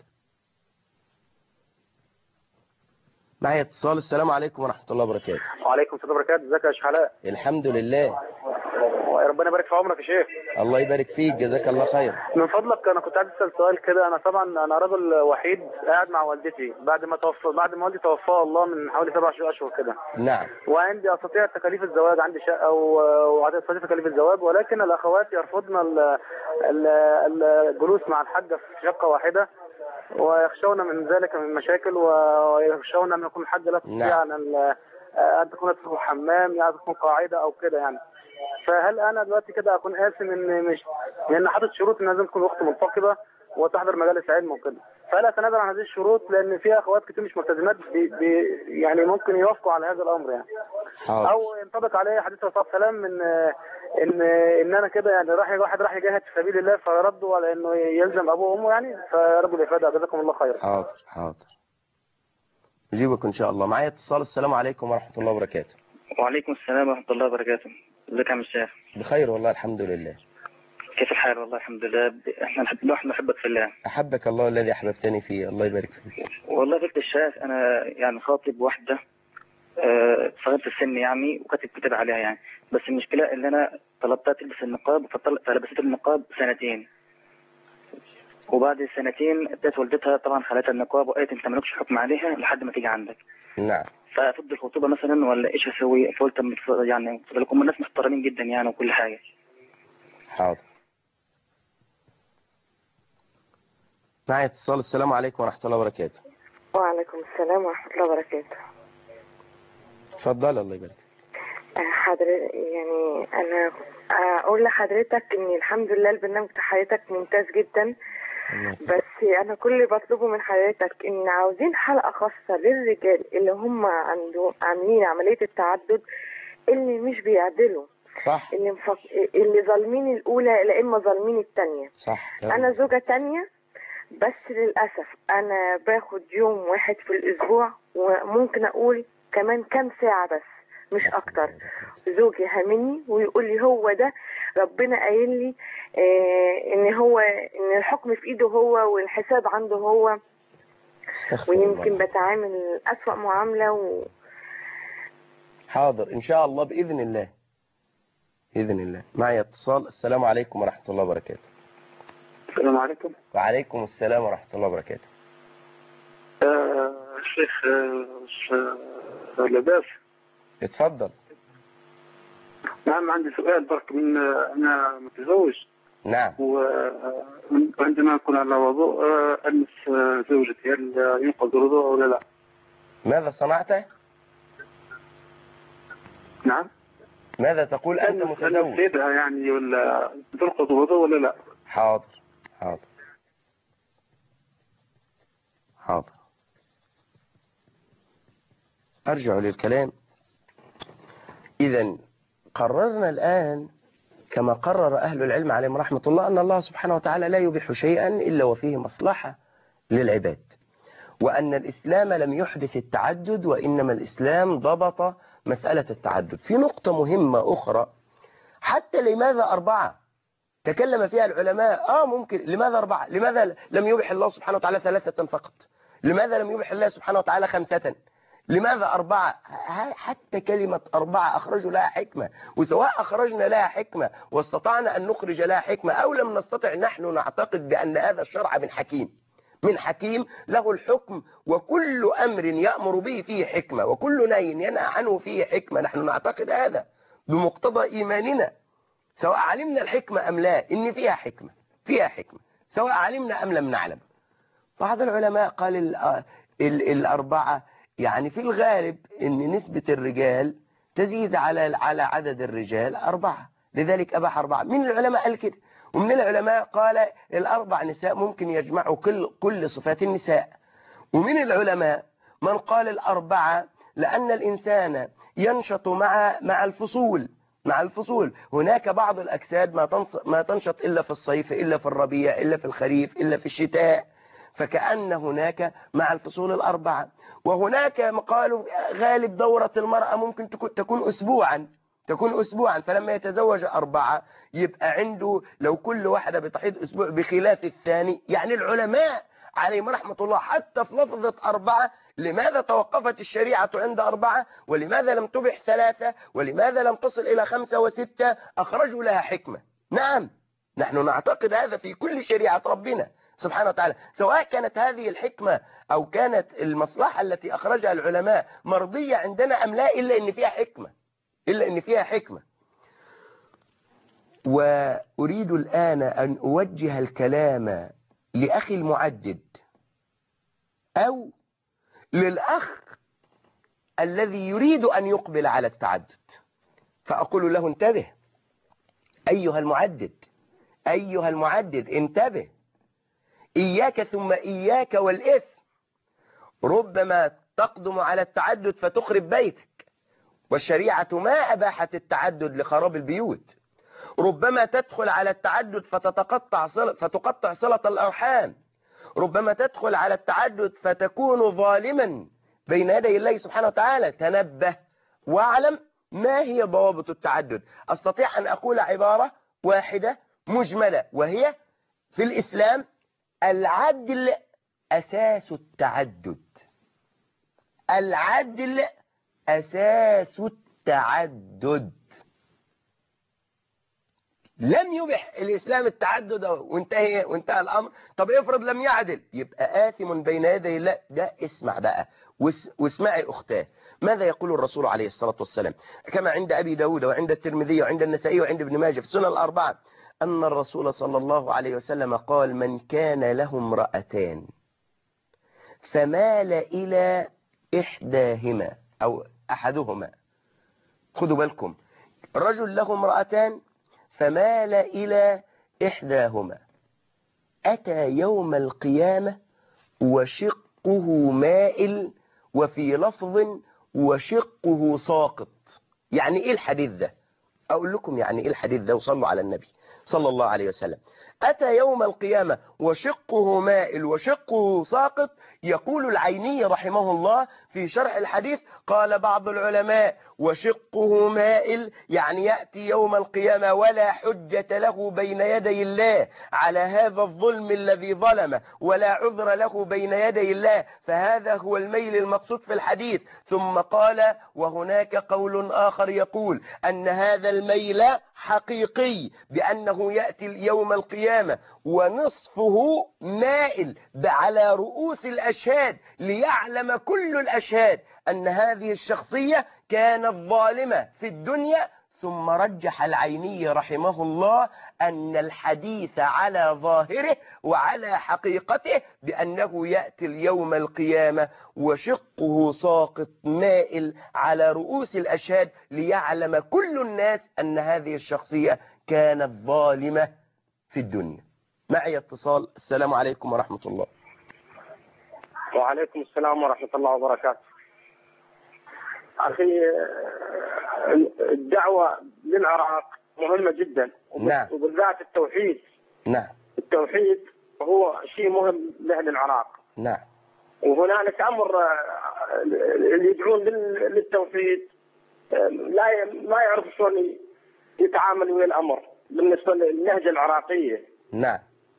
معي اتصال. السلام عليكم ورحمة الله وبركاته. وعليكم السلام وبركاته. ازيك يا شيخ علاء؟ الحمد لله. ربنا يبارك في عمرك يا شيخ. الله يبارك فيك، جزاك الله خير. من فضلك انا كنت عايز اسال سؤال كده. انا طبعا انا راجل وحيد قاعد مع والدتي بعد ما توفى بعد ما والدي توفاها الله من حوالي سبع اشهر كده. نعم. وعندي استطيع تكاليف الزواج، عندي شقه واستطيع تكاليف الزواج، ولكن الاخوات يرفضن الجلوس مع الحاجه في شقه واحده، ويخشون من ذلك من مشاكل، ويخشون ان يكون الحاجه لا تستطيع ان ان تكون تدخل حمام، يعني تكون قاعده او كده يعني. فهل انا دلوقتي كده اكون قاسم ان مش لان حاطط شروط ان لازم تكون اخت منتقبه وتحضر مجالس علم وكده، فهل اتنازل عن هذه الشروط لان في اخوات كتير مش ملتزمات بي بي يعني ممكن يوافقوا على هذا الامر يعني؟ حاضر. او ينطبق عليه حديث الرسول صلى الله عليه وسلم ان ان ان انا كده يعني راح واحد راح يجاهد في سبيل الله فردوا على انه يلزم ابوه وامه يعني، فرب الافاده. جزاكم الله خير. حاضر حاضر اجيبك ان شاء الله. معايا اتصال. السلام عليكم ورحمه الله وبركاته. وعليكم السلام ورحمه الله وبركاته. ازيك يا عم الشيخ؟ بخير والله الحمد لله. كيف الحال؟ والله الحمد لله. احنا نحب نحن نحبك في الله. احبك الله الذي احببتني فيه. الله يبارك فيك. والله فيك الشيخ، انا يعني خاطب واحده أه صغيره السن يعني، وكاتب كتاب عليها يعني، بس المشكله ان انا طلبتها تلبس النقاب فلبست النقاب سنتين، وبعد سنتين ادت والدتها طبعا خلتها النقاب وقالت انت مالكش حكم عليها لحد ما تيجي عندك. نعم. فافضل الخطوبه مثلا ولا ايش اسوي؟ فقلت يعني لكم الناس محترمين جدا يعني وكل حاجه. حاضر. معي اتصال. السلام عليكم ورحمه الله وبركاته. وعليكم السلام ورحمه الله وبركاته. اتفضل. الله يبارك. حضرتك يعني أنا أقول لحضرتك إن الحمد لله البرنامج بتاع حضرتك ممتاز جدا، بس أنا كل اللي بطلبه من حضرتك إن عاوزين حلقة خاصة للرجال اللي هم عندهم عاملين عملية التعدد، اللي مش بيعدلوا، صح، اللي مفق... اللي ظالمين الأولى لا إما ظالمين الثانية. صح. أنا زوجة تانية، بس للأسف أنا باخد يوم واحد في الأسبوع، وممكن أقول كمان كام ساعة بس مش أكتر. زوجي هامني ويقول لي هو ده ربنا قايل لي آه إن هو إن الحكم في إيده هو والحساب عنده هو، ويمكن بتعامل أسوأ معاملة و... حاضر إن شاء الله بإذن الله، بإذن الله. معي اتصال. السلام عليكم ورحمة الله وبركاته. السلام عليكم. وعليكم السلام ورحمة الله وبركاته. آه الشيخ آه لباس. اتفضل. نعم، عندي سؤال برك. من أنا متزوج. نعم. وعندما أكون على وضوء ألمس زوجتي، هل ينقض الوضوء ولا لا؟ ماذا صنعت؟ نعم. ماذا تقول أنت متزوج؟ سيدها يعني ولا تنقض الوضوء ولا لا؟ حاضر حاضر حاضر. أرجع للكلام. إذن قررنا الآن كما قرر أهل العلم عليهم رحمة الله أن الله سبحانه وتعالى لا يبيح شيئا إلا وفيه مصلحة للعباد، وأن الإسلام لم يحدث التعدد، وإنما الإسلام ضبط مسألة التعدد. في نقطة مهمة أخرى، حتى لماذا أربعة تكلم فيها العلماء. آه ممكن، لماذا أربعة؟ لماذا لم يبح الله سبحانه وتعالى ثلاثة فقط؟ لماذا لم يبح الله سبحانه وتعالى خمسة؟ لماذا أربعة؟ حتى كلمة أربعة أخرجوا لها حكمة، وسواء أخرجنا لها حكمة واستطعنا أن نخرج لها حكمة أو لم نستطع، نحن نعتقد بأن هذا الشرع من حكيم، من حكيم له الحكم، وكل أمر يأمر به فيه حكمة، وكل نهي ينهى عنه فيه حكمة. نحن نعتقد هذا بمقتضى إيماننا، سواء علمنا الحكمة أم لا، إن فيها حكمة، فيها حكمة سواء علمنا أم لم نعلم. بعض العلماء قال ال ال الأربعة يعني في الغالب إن نسبة الرجال تزيد على على عدد الرجال أربعة، لذلك أباح أربعة. من العلماء قال كده، ومن العلماء قال الأربع نساء ممكن يجمعوا كل كل صفات النساء. ومن العلماء من قال الأربعة لأن الإنسان ينشط مع مع الفصول، مع الفصول. هناك بعض الأجساد ما ما تنشط إلا في الصيف، إلا في الربيع، إلا في الخريف، إلا في الشتاء، فكأن هناك مع الفصول الأربعة. وهناك قالوا غالب دورة المرأة ممكن تكون أسبوعا، تكون أسبوعا، فلما يتزوج أربعة يبقى عنده لو كل واحدة بتحيض أسبوع بخلاف الثاني. يعني العلماء عليهم رحمة الله حتى في لفظة أربعة، لماذا توقفت الشريعة عند أربعة ولماذا لم تبح ثلاثة ولماذا لم تصل إلى خمسة وستة؟ أخرجوا لها حكمة. نعم، نحن نعتقد هذا في كل شريعة ربنا سبحانه وتعالى، سواء كانت هذه الحكمة أو كانت المصلحة التي أخرجها العلماء مرضية عندنا أم لا، إلا إن فيها حكمة، إلا إن فيها حكمة. وأريد الآن أن أوجه الكلام لأخي المعدد أو للأخ الذي يريد أن يقبل على التعدد، فأقول له انتبه أيها المعدد، أيها المعدد انتبه، إياك ثم إياك والإثم. ربما تقدم على التعدد فتخرب بيتك، والشريعة ما أباحت التعدد لخراب البيوت. ربما تدخل على التعدد فتتقطع صلة فتقطع صلة الأرحام. ربما تدخل على التعدد فتكون ظالما بين يدي الله سبحانه وتعالى. تنبه واعلم ما هي ضوابط التعدد. أستطيع أن أقول عبارة واحدة مجملة، وهي في الإسلام العدل أساس التعدد. العدل أساس التعدد. لم يبح الإسلام التعدد وانتهى وانتهى الأمر. طب افرض لم يعدل، يبقى آثم بين يدي الله. ده اسمع بقى واسمعي أختاه ماذا يقول الرسول عليه الصلاة والسلام، كما عند أبي داود وعند الترمذي وعند النسائي وعند ابن ماجه في السنن الأربعة، أن الرسول صلى الله عليه وسلم قال: من كان له امرأتان فمال إلى إحداهما أو أحدهما خدوا بالكم، رجل له امرأتان فمال إلى إحداهما، أتى يوم القيامة وشقه مائل، وفي لفظ وشقه ساقط. يعني إيه الحديث ده؟ أقول لكم يعني إيه الحديث ده، وصلوا على النبي صلى الله عليه وسلم. أتى يوم القيامة وشقه مائل وشقه ساقط. يقول العيني رحمه الله في شرح الحديث، قال بعض العلماء وشقه مائل يعني يأتي يوم القيامة ولا حجة له بين يدي الله على هذا الظلم الذي ظلمه، ولا عذر له بين يدي الله، فهذا هو الميل المقصود في الحديث. ثم قال وهناك قول آخر يقول أن هذا الميل حقيقي، بأنه يأتي يوم القيامة ونصفه مائل على رؤوس الأشهاد، ليعلم كل الأشهاد أن هذه الشخصية كانت ظالمة في الدنيا. ثم رجح العيني رحمه الله أن الحديث على ظاهره وعلى حقيقته بأنه يأتي اليوم القيامة وشقه ساقط مائل على رؤوس الأشهاد، ليعلم كل الناس أن هذه الشخصية كانت ظالمة في الدنيا. معي اتصال. السلام عليكم ورحمة الله. وعليكم السلام ورحمة الله وبركاته. أخي، الدعوة للعراق مهمة جدا، نعم. وبالذات التوحيد. نعم. التوحيد هو شيء مهم لأهل العراق. نعم. وهنالك أمر اللي يدعون للتوحيد لا ما يعرف شلون يتعامل ويا الأمر بالنسبة للهجة العراقية. نعم.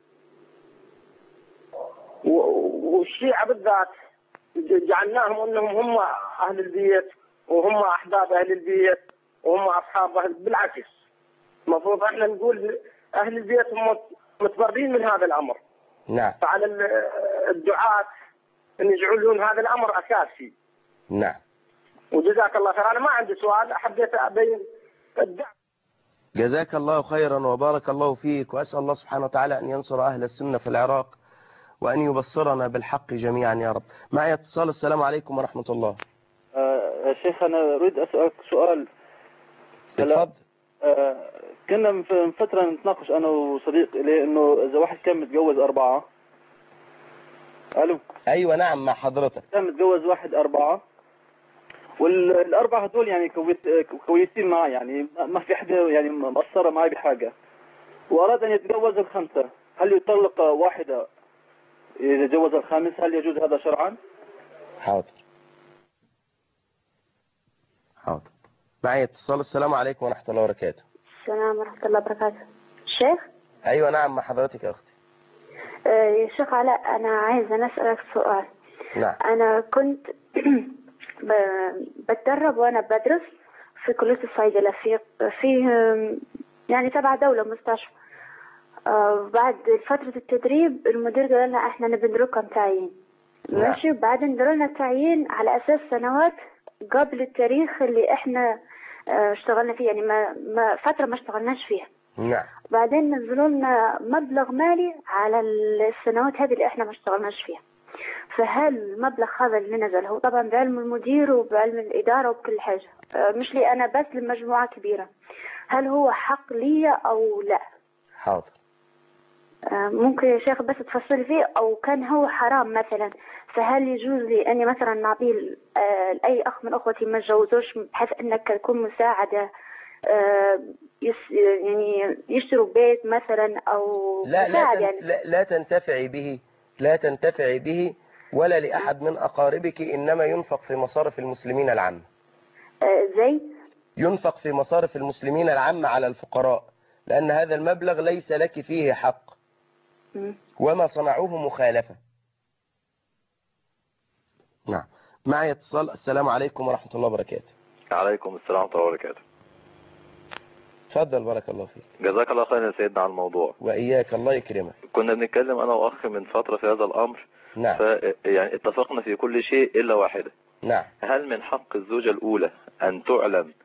والشيعة بالذات جعلناهم أنهم هم أهل البيت، وهم أحباب أهل البيت، وهم أصحاب أهل. بالعكس، المفروض احنا نقول أهل البيت هم متضررين من هذا الأمر. نعم. فعلى الدعاة أن يجعلون هذا الأمر أساسي. نعم. وجزاك الله خير. أنا ما عندي سؤال، حبيت أبين الدعوة. جزاك الله خيرا وبارك الله فيك، وأسأل الله سبحانه وتعالى أن ينصر أهل السنة في العراق، وأن يبصرنا بالحق جميعا يا رب. معي اتصال. السلام عليكم ورحمة الله. آه يا شيخ، أنا أريد أسألك سؤال. تفضل. آه كنا من فترة نتناقش أنا وصديق إليه إنه إذا واحد كان متجوز أربعة. ألو. أيوة نعم مع حضرتك. كان متجوز واحد أربعة، والأربعة هذول يعني كويسين معي، يعني ما في حدا يعني مقصرة معي بحاجة، وأراد أن يتجوز الخمسة، هل يطلق واحدة إذا جوز الخامس؟ هل يجوز هذا شرعا؟ حاضر حاضر. معي اتصال. السلام عليكم ورحمة الله وبركاته. السلام ورحمة الله وبركاته. الشيخ؟ أيوة نعم مع حضرتك يا أختي. آه يا شيخ علاء، أنا عايزة نسألك سؤال. نعم. أنا كنت بتدرب وأنا بدرس في كلية الصيدلة في في يعني تبع دولة مستشفى. آه بعد فترة التدريب المدير قال لنا احنا نبي ندير لكم تعيين. ماشي. بعدين داروا لنا تعيين على أساس سنوات قبل التاريخ اللي احنا اه اشتغلنا فيه، يعني ما, ما فترة ما اشتغلناش فيها. نعم. بعدين نزلوا لنا مبلغ مالي على السنوات هذه اللي احنا ما اشتغلناش فيها. فهل المبلغ هذا اللي نزل هو طبعا بعلم المدير وبعلم الإدارة وبكل حاجة، اه مش لي أنا بس، لمجموعة كبيرة، هل هو حق لي أو لا؟ حاضر. ممكن يا شيخ بس تفصل فيه، أو كان هو حرام مثلا، فهل يجوز لي أني مثلا نعطيه لأي أخ من أخوتي ما تجوزوش، بحيث أنك تكون مساعدة يعني يشتروا بيت مثلا أو لا لا, يعني. لا لا تنتفعي به، لا تنتفعي به ولا لأحد من أقاربك، إنما ينفق في مصارف المسلمين العامة. زي ينفق في مصارف المسلمين العامة على الفقراء، لأن هذا المبلغ ليس لك فيه حق، وما صنعوه مخالفة. نعم. معي اتصال. السلام عليكم ورحمة الله وبركاته. عليكم السلام ورحمة الله وبركاته. تفضل بارك الله فيك. جزاك الله خير يا سيدنا على الموضوع. وإياك، الله يكرمك. كنا بنتكلم أنا وأخي من فترة في هذا الأمر. نعم. ف يعني اتفقنا في كل شيء إلا واحدة. نعم. هل من حق الزوجة الأولى أن تعلم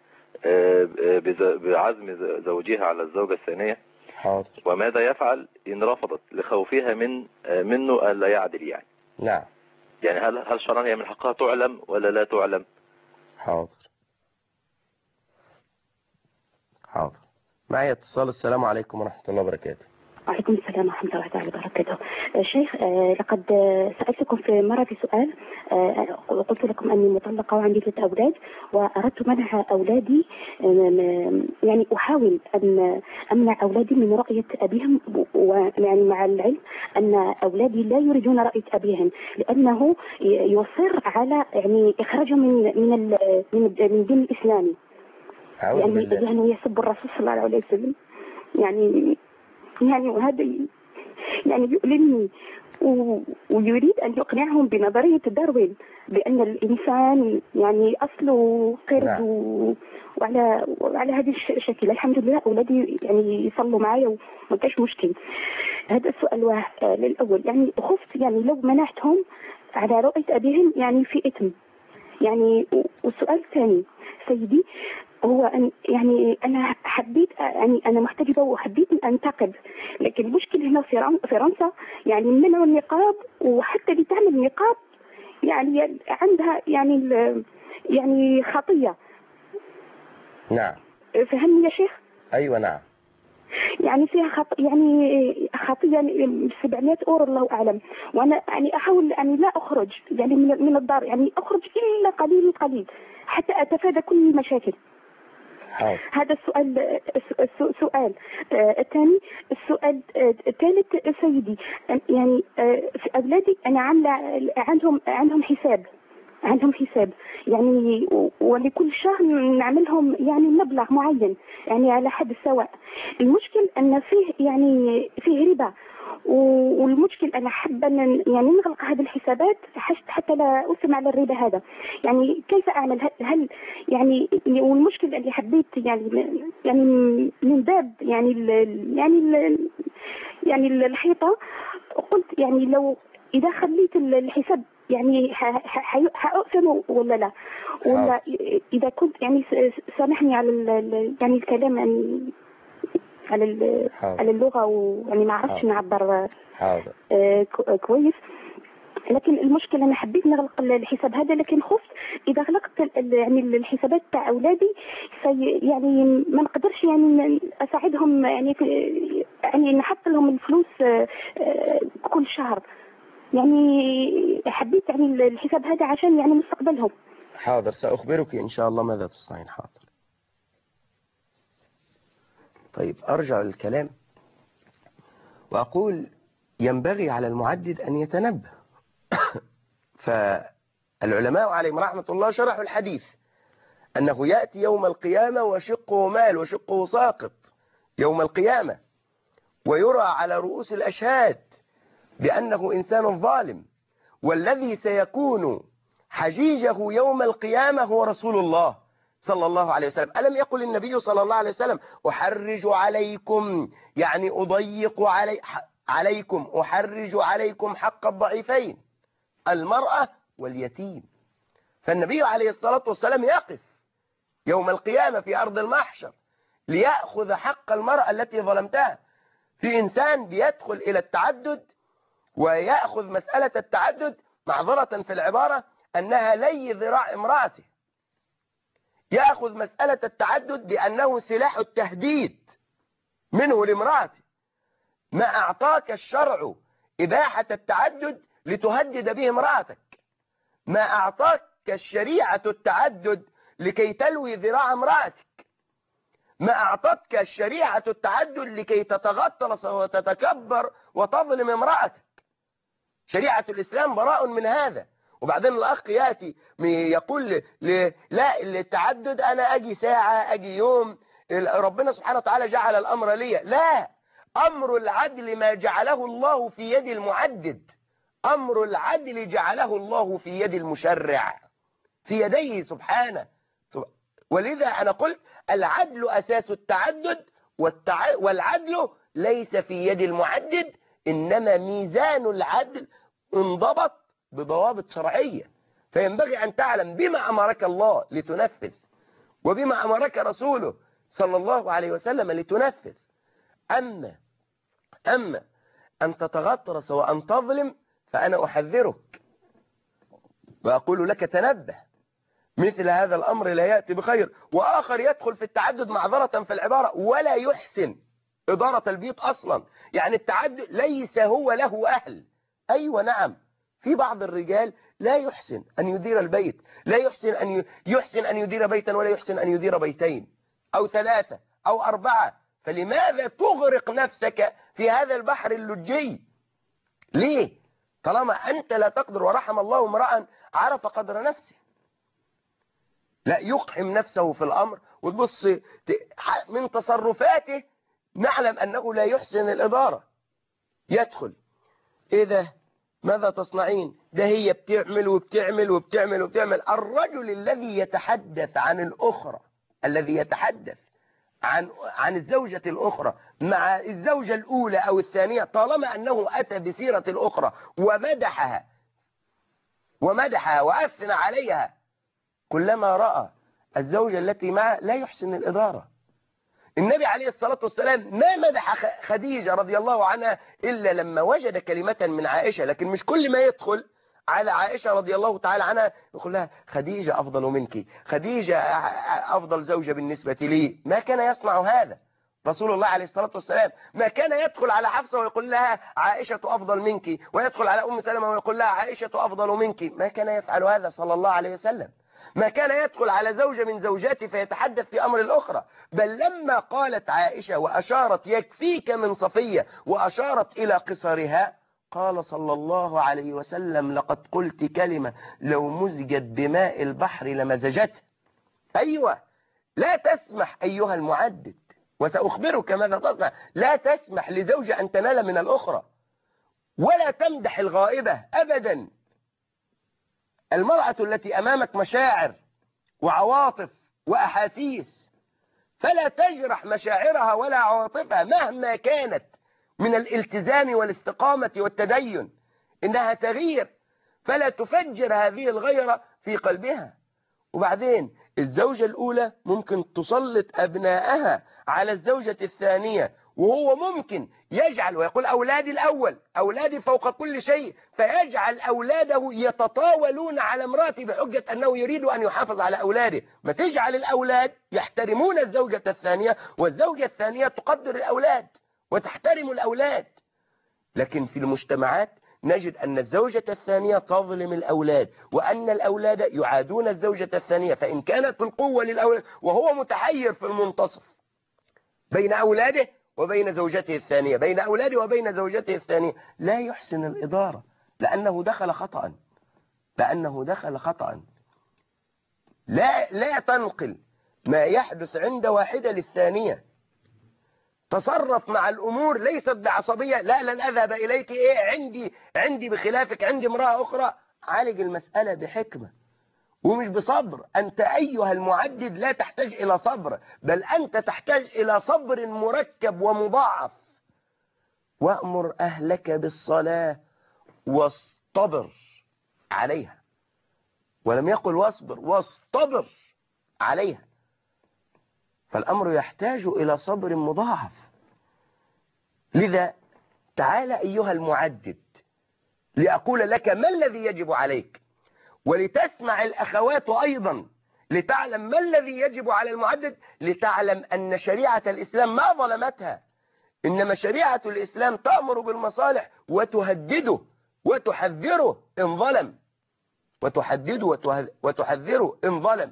بعزم زوجها على الزوجة الثانية؟ حاضر. وماذا يفعل إن رفضت لخوفها من منه ألا يعدل يعني؟ نعم. يعني هل هل شرعا هي من حقها تعلم ولا لا تعلم؟ حاضر. حاضر. معي اتصال. السلام عليكم ورحمة الله وبركاته. وعليكم السلام ورحمة الله تعالى وبركاته. شيخ لقد سألتكم في مرة في سؤال، قلت لكم أني مطلقة وعندي ثلاث أولاد وأردت منع أولادي، يعني أحاول أن أمنع أولادي من رؤية أبيهم، ويعني مع العلم أن أولادي لا يريدون رؤية أبيهم لأنه يصر على يعني إخراجهم من من من الدين الإسلامي، يعني لأنه يسب الرسول صلى الله عليه وسلم، يعني يعني وهذا يعني يؤلمني، ويريد أن يقنعهم بنظرية داروين بأن الإنسان يعني أصله قرد، وعلى وعلى هذا الشكل. الحمد لله أولادي يعني يصلوا معايا وما كاش مشكل. هذا السؤال الأول، يعني خفت يعني لو منعتهم على رؤية أبيهم يعني في إثم يعني. والسؤال الثاني سيدي هو أن يعني أنا حبيت يعني أنا محتجبة وحبيت أن أنتقب، لكن المشكلة هنا في فرنسا يعني منعوا النقاب، وحتى اللي تعمل النقاب يعني عندها يعني يعني خطية. نعم. فهمني يا شيخ؟ أيوة نعم. يعني فيها خط يعني خطية سبعمائة أورو الله أعلم، وأنا يعني أحاول يعني لا أخرج يعني من من الدار، يعني أخرج إلا قليل قليل حتى أتفادى كل المشاكل. حاضر. هذا السؤال سؤال الثاني. السؤال الثالث سيدي، يعني في أولادي أنا عاملة عندهم عندهم حساب عندهم حساب يعني، ولكل شهر نعملهم يعني مبلغ معين يعني على حد السواء. المشكل أن فيه يعني فيه ربا، والمشكل أنا حابة يعني نغلق هذه الحسابات حتى لا أسمع على الربا هذا، يعني كيف أعمل؟ هل يعني والمشكل اللي حبيت يعني يعني من باب يعني ال يعني ال يعني الحيطة، قلت يعني لو إذا خليت الحساب يعني حأقسم ولا لا، ولا إذا كنت يعني سامحني على يعني الكلام يعني على على اللغة، ويعني ما عرفتش نعبر حاضر آه كويس. لكن المشكلة أنا حبيت نغلق الحساب هذا، لكن خفت إذا غلقت يعني الحسابات تاع أولادي في يعني ما نقدرش يعني أساعدهم يعني يعني نحط لهم الفلوس آه كل شهر، يعني حبيت يعني الحساب هذا عشان يعني مستقبلهم. حاضر، سأخبرك إن شاء الله ماذا تصنعين. حاضر. طيب أرجع للكلام وأقول ينبغي على المعدد أن يتنبه. فالعلماء عليهم رحمة الله شرحوا الحديث أنه يأتي يوم القيامة وشقه مال وشقه ساقط يوم القيامة، ويرى على رؤوس الأشهاد بأنه إنسان ظالم، والذي سيكون حجيجه يوم القيامة هو رسول الله صلى الله عليه وسلم. ألم يقل النبي صلى الله عليه وسلم أحرج عليكم يعني أضيق علي عليكم أحرج عليكم حق الضعيفين المرأة واليتيم. فالنبي عليه الصلاة والسلام يقف يوم القيامة في أرض المحشر ليأخذ حق المرأة التي ظلمتها. في إنسان بيدخل إلى التعدد ويأخذ مسألة التعدد معذرة في العبارة أنها لي ذراع امرأته، يأخذ مسألة التعدد بأنه سلاح التهديد منه لامرأته. ما أعطاك الشرع إباحة التعدد لتهدد به امرأتك، ما أعطاك الشريعة التعدد لكي تلوي ذراع امرأتك، ما أعطتك الشريعة التعدد لكي تتغطرس وتتكبر وتظلم امرأتك. شريعة الإسلام براء من هذا. وبعدين الأخ يأتي يقول ل... لا التعدد أنا أجي ساعة أجي يوم، ربنا سبحانه وتعالى جعل الأمر لي. لا، أمر العدل ما جعله الله في يد المعدد، أمر العدل جعله الله في يد المشرع في يديه سبحانه. ولذا أنا قلت العدل أساس التعدد، والتع... والعدل ليس في يد المعدد، إنما ميزان العدل انضبط بضوابط شرعية. فينبغي أن تعلم بما أمرك الله لتنفذ، وبما أمرك رسوله صلى الله عليه وسلم لتنفذ. أما أما أن تتغطرس وأن تظلم فأنا أحذرك وأقول لك تنبه. مثل هذا الأمر لا يأتي بخير. وآخر يدخل في التعدد معذرة في العبارة ولا يحسن إدارة البيت أصلا، يعني التعدد ليس هو له أهل. أيوة نعم، في بعض الرجال لا يحسن أن يدير البيت، لا يحسن أن يحسن أن يدير بيتا ولا يحسن أن يدير بيتين أو ثلاثة أو أربعة. فلماذا تغرق نفسك في هذا البحر اللجي؟ ليه؟ طالما أنت لا تقدر. ورحم الله امرأ عرف قدر نفسه، لا يقحم نفسه في الأمر. وتبص من تصرفاته نعلم أنه لا يحسن الإدارة. يدخل إيه ده؟ ماذا تصنعين؟ ده هي بتعمل وبتعمل وبتعمل وبتعمل. الرجل الذي يتحدث عن الأخرى، الذي يتحدث عن عن الزوجة الأخرى مع الزوجة الأولى أو الثانية، طالما أنه أتى بسيرة الأخرى ومدحها ومدحها وأثنى عليها، كلما رأى الزوجة التي معه لا يحسن الإدارة. النبي عليه الصلاة والسلام ما مدح خديجة رضي الله عنها إلا لما وجد كلمة من عائشة، لكن مش كل ما يدخل على عائشة رضي الله تعالى عنها يقول لها خديجة أفضل منك، خديجة أفضل زوجة بالنسبة لي. ما كان يصنع هذا رسول الله عليه الصلاة والسلام. ما كان يدخل على حفصة ويقول لها عائشة أفضل منك، ويدخل على أم سلمة ويقول لها عائشة أفضل منك. ما كان يفعل هذا صلى الله عليه وسلم. ما كان يدخل على زوجة من زوجاته فيتحدث في أمر الأخرى. بل لما قالت عائشة وأشارت يكفيك من صفية وأشارت إلى قصرها، قال صلى الله عليه وسلم لقد قلت كلمة لو مزجت بماء البحر لمزجته. أيوة، لا تسمح أيها المعدد، وسأخبرك ماذا تصنع. لا تسمح لزوجة أن تنال من الأخرى، ولا تمدح الغائبة أبدا. المرأة التي أمامك مشاعر وعواطف وأحاسيس، فلا تجرح مشاعرها ولا عواطفها مهما كانت من الالتزام والاستقامة والتدين. إنها تغير، فلا تفجر هذه الغيرة في قلبها. وبعدين الزوجة الأولى ممكن تسلط أبنائها على الزوجة الثانية، وهو ممكن يجعل ويقول أولادي الأول، أولادي فوق كل شيء، فيجعل أولاده يتطاولون على امرأته بحجة أنه يريد أن يحافظ على أولاده. ما تجعل الأولاد يحترمون الزوجة الثانية، والزوجة الثانية تقدر الأولاد وتحترم الأولاد. لكن في المجتمعات نجد أن الزوجة الثانية تظلم الأولاد، وأن الأولاد يعادون الزوجة الثانية. فإن كانت القوة للأولاد وهو متحير في المنتصف بين أولاده وبين زوجته الثانية، بين أولاده وبين زوجته الثانية، لا يحسن الإدارة، لأنه دخل خطأ، لأنه دخل خطأ. لا لا تنقل ما يحدث عند واحدة للثانية. تصرف مع الأمور ليست بعصبية، لا لن أذهب إليك، إيه عندي عندي بخلافك، عندي امرأة أخرى. عالج المسألة بحكمة ومش بصبر. أنت أيها المعدد لا تحتاج إلى صبر، بل أنت تحتاج إلى صبر مركب ومضاعف. وأمر أهلك بالصلاة واصطبر عليها، ولم يقل واصبر، واصطبر عليها. فالأمر يحتاج إلى صبر مضاعف. لذا تعال أيها المعدد لأقول لك ما الذي يجب عليك، ولتسمع الأخوات أيضا لتعلم ما الذي يجب على المعدد، لتعلم أن شريعة الإسلام ما ظلمتها، إنما شريعة الإسلام تأمر بالمصالح وتهدده وتحذره إن ظلم، وتحدده وتحذره إن ظلم.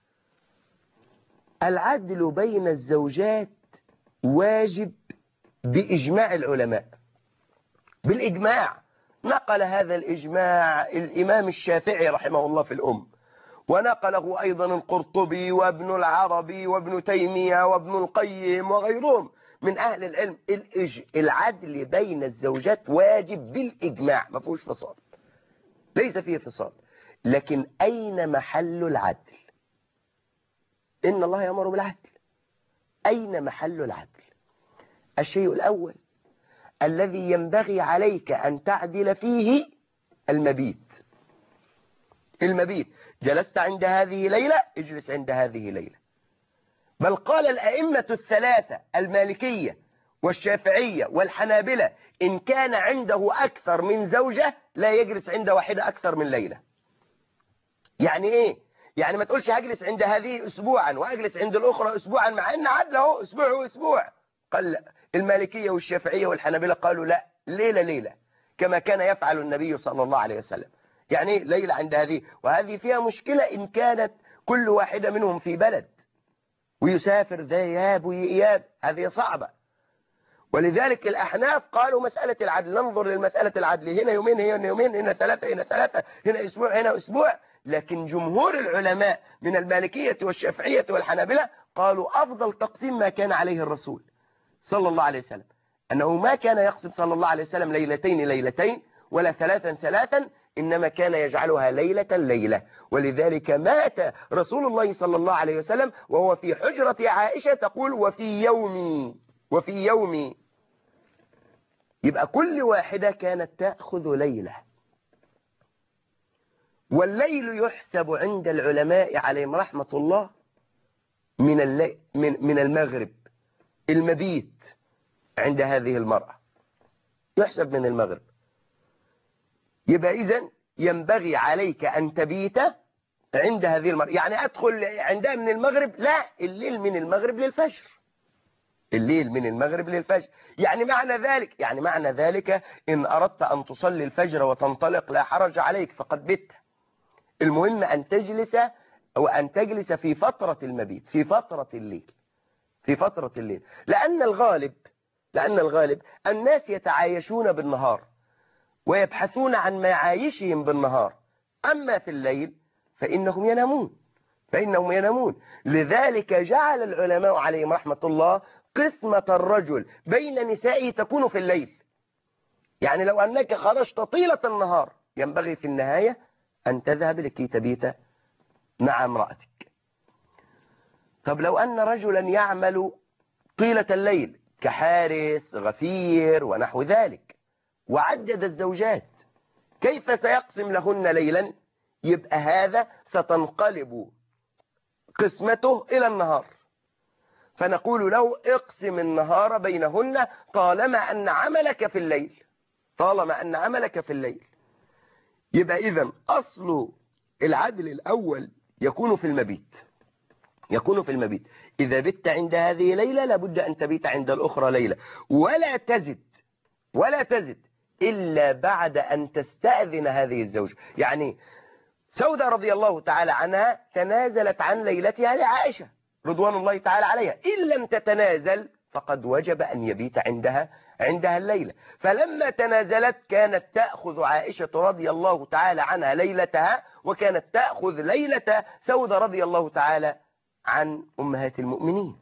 العدل بين الزوجات واجب بإجماع العلماء، بالإجماع. نقل هذا الإجماع الإمام الشافعي رحمه الله في الأم، ونقله أيضا القرطبي وابن العربي وابن تيمية وابن القيم وغيرهم من أهل العلم. العدل بين الزوجات واجب بالإجماع، ما فيهوش فصال، ليس فيه فصال. لكن أين محل العدل؟ إن الله يأمر بالعدل. أين محل العدل؟ الشيء الأول الذي ينبغي عليك أن تعدل فيه المبيت. المبيت، جلست عند هذه ليلة، اجلس عند هذه ليلة. بل قال الأئمة الثلاثة المالكية والشافعية والحنابلة إن كان عنده أكثر من زوجة لا يجلس عند واحدة أكثر من ليلة. يعني إيه؟ يعني ما تقولش هجلس عند هذه أسبوعا وأجلس عند الأخرى أسبوعا، مع أن عدل اهو أسبوع وأسبوع. قال لا. المالكية والشافعية والحنابلة قالوا لا، ليلة ليلة كما كان يفعل النبي صلى الله عليه وسلم. يعني ليلة عند هذه، وهذه فيها مشكلة إن كانت كل واحدة منهم في بلد ويسافر ذهاب وإياب، هذه صعبة. ولذلك الأحناف قالوا مسألة العدل، ننظر للمسألة العدل، هنا يومين هنا يومين، هنا ثلاثة هنا ثلاثة، هنا أسبوع هنا أسبوع. لكن جمهور العلماء من المالكية والشافعية والحنابلة قالوا أفضل تقسيم ما كان عليه الرسول صلى الله عليه وسلم، أنه ما كان يقسم صلى الله عليه وسلم ليلتين ليلتين ولا ثلاثا ثلاثا، إنما كان يجعلها ليلة ليلة. ولذلك مات رسول الله صلى الله عليه وسلم وهو في حجرة عائشة تقول وفي يومي وفي يومي. يبقى كل واحدة كانت تأخذ ليلة. والليل يحسب عند العلماء عليهم رحمة الله من الليل من من المغرب، المبيت عند هذه المرأة يحسب من المغرب. يبقى إذن ينبغي عليك أن تبيت عند هذه المرأة. يعني أدخل عندها من المغرب؟ لا، الليل من المغرب للفجر، الليل من المغرب للفجر. يعني معنى ذلك يعني معنى ذلك إن أردت أن تصلي الفجر وتنطلق لا حرج عليك، فقد بت. المهم أن تجلس أو أن تجلس في فترة المبيت، في فترة الليل، في فترة الليل. لأن الغالب لأن الغالب الناس يتعايشون بالنهار ويبحثون عن معايشهم بالنهار، أما في الليل فإنهم ينامون فإنهم ينامون لذلك جعل العلماء عليهم رحمة الله قسمة الرجل بين نسائه تكون في الليل. يعني لو أنك خرجت طيلة النهار ينبغي في النهاية أن تذهب لكي تبيت مع امرأتك. طب لو أن رجلا يعمل طيلة الليل كحارس غفير ونحو ذلك وعدد الزوجات، كيف سيقسم لهن ليلا؟ يبقى هذا ستنقلب قسمته إلى النهار، فنقول له اقسم النهار بينهن طالما أن عملك في الليل طالما أن عملك في الليل. يبقى إذن أصل العدل الأول يكون في المبيت يكون في المبيت إذا بت عند هذه ليلة لابد أن تبيت عند الأخرى ليلة، ولا تزد ولا تزد إلا بعد أن تستأذن هذه الزوجة. يعني سودة رضي الله تعالى عنها تنازلت عن ليلتها لعائشة رضوان الله تعالى عليها، إن لم تتنازل فقد وجب أن يبيت عندها عندها الليلة. فلما تنازلت كانت تأخذ عائشة رضي الله تعالى عنها ليلتها، وكانت تأخذ ليلة سودة رضي الله تعالى عن أمهات المؤمنين.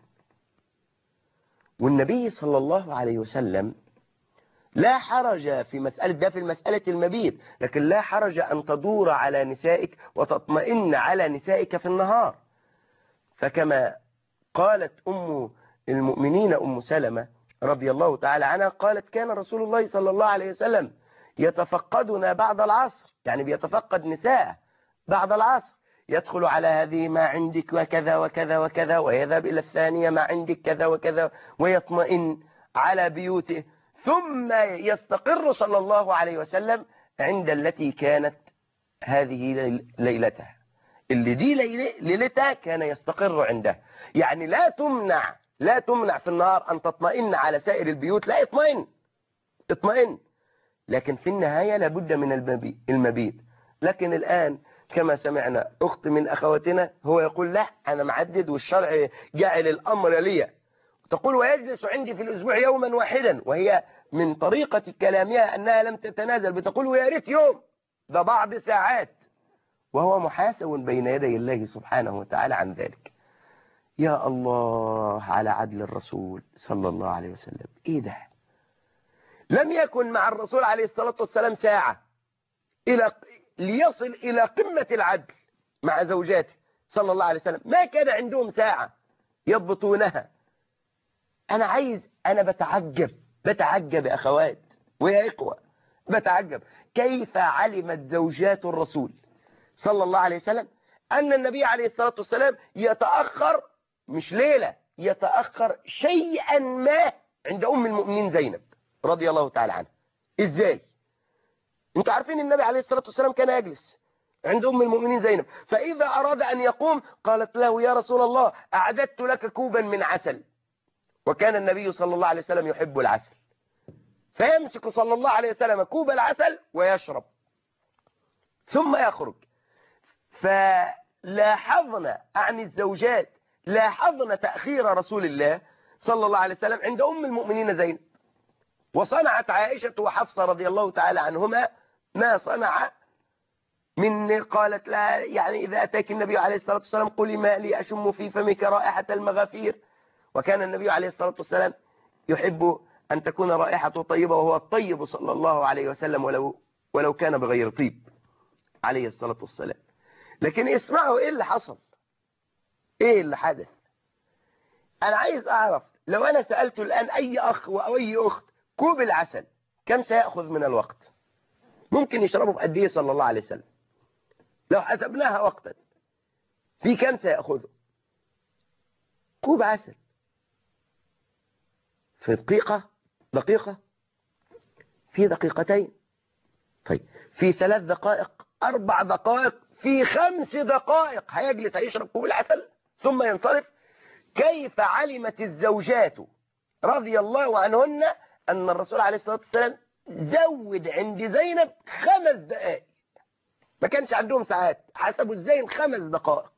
والنبي صلى الله عليه وسلم لا حرج في مسألة ده في مسألة المبيت، لكن لا حرج أن تدور على نسائك وتطمئن على نسائك في النهار. فكما قالت أم المؤمنين أم سلمة رضي الله تعالى عنها قالت كان رسول الله صلى الله عليه وسلم يتفقدنا بعد العصر، يعني بيتفقد نساء بعد العصر، يدخل على هذه ما عندك وكذا وكذا وكذا، ويذهب إلى الثانية ما عندك كذا وكذا، ويطمئن على بيوته، ثم يستقر صلى الله عليه وسلم عند التي كانت هذه ليلتها، اللي دي ليلتها كان يستقر عندها. يعني لا تمنع لا تمنع في النهار أن تطمئن على سائر البيوت، لا اطمئن اطمئن لكن في النهاية لابد من المبيت. لكن الآن كما سمعنا أخت من أخواتنا هو يقول لا أنا معدد والشرع جعل الأمر لي، تقول ويجلس عندي في الأسبوع يوما واحدا، وهي من طريقة كلامها أنها لم تتنازل، بتقول ويا ريت يوم، ده بعض ساعات، وهو محاسب بين يدي الله سبحانه وتعالى عن ذلك. يا الله على عدل الرسول صلى الله عليه وسلم. إيه ده؟ لم يكن مع الرسول عليه الصلاة والسلام ساعة إلى ليصل إلى قمة العدل مع زوجاته صلى الله عليه وسلم، ما كان عندهم ساعة يضبطونها. أنا عايز أنا بتعجب بتعجب يا أخوات ويا إخوة، بتعجب كيف علمت زوجات الرسول صلى الله عليه وسلم أن النبي عليه الصلاة والسلام يتأخر مش ليلة، يتأخر شيئا ما عند أم المؤمنين زينب رضي الله تعالى عنها. إزاي؟ انتوا عارفين النبي عليه الصلاة والسلام كان يجلس عند أم المؤمنين زينب، فإذا أراد أن يقوم قالت له يا رسول الله أعددت لك كوبا من عسل، وكان النبي صلى الله عليه وسلم يحب العسل، فيمسك صلى الله عليه وسلم كوب العسل ويشرب ثم يخرج. فلاحظنا عن الزوجات لاحظنا تأخير رسول الله صلى الله عليه وسلم عند أم المؤمنين زينب، وصنعت عائشة وحفصة رضي الله تعالى عنهما ما صنع من قالت لها يعني إذا أتاك النبي عليه الصلاة والسلام قولي ما لي أشم في فمك رائحة المغافير، وكان النبي عليه الصلاة والسلام يحب أن تكون رائحته طيبة، وهو الطيب صلى الله عليه وسلم ولو, ولو كان بغير طيب عليه الصلاة والسلام. لكن اسمعوا إيه اللي حصل، إيه اللي حدث. أنا عايز أعرف لو أنا سألت الآن أي أخ أو أي أخت كوب العسل كم سيأخذ من الوقت؟ ممكن يشربه في قد إيه صلى الله عليه وسلم؟ لو حسبناها وقتا في كم سيأخذه؟ كوب عسل في دقيقة دقيقة في دقيقتين، طيب في ثلاث دقائق أربع دقائق في خمس دقائق هيجلس هيشرب كوب العسل ثم ينصرف. كيف علمت الزوجات رضي الله عنهن أن الرسول عليه الصلاة والسلام زود عند زينب خمس دقائق؟ ما كانش عندهم ساعات، حسبوا ازاي خمس دقائق.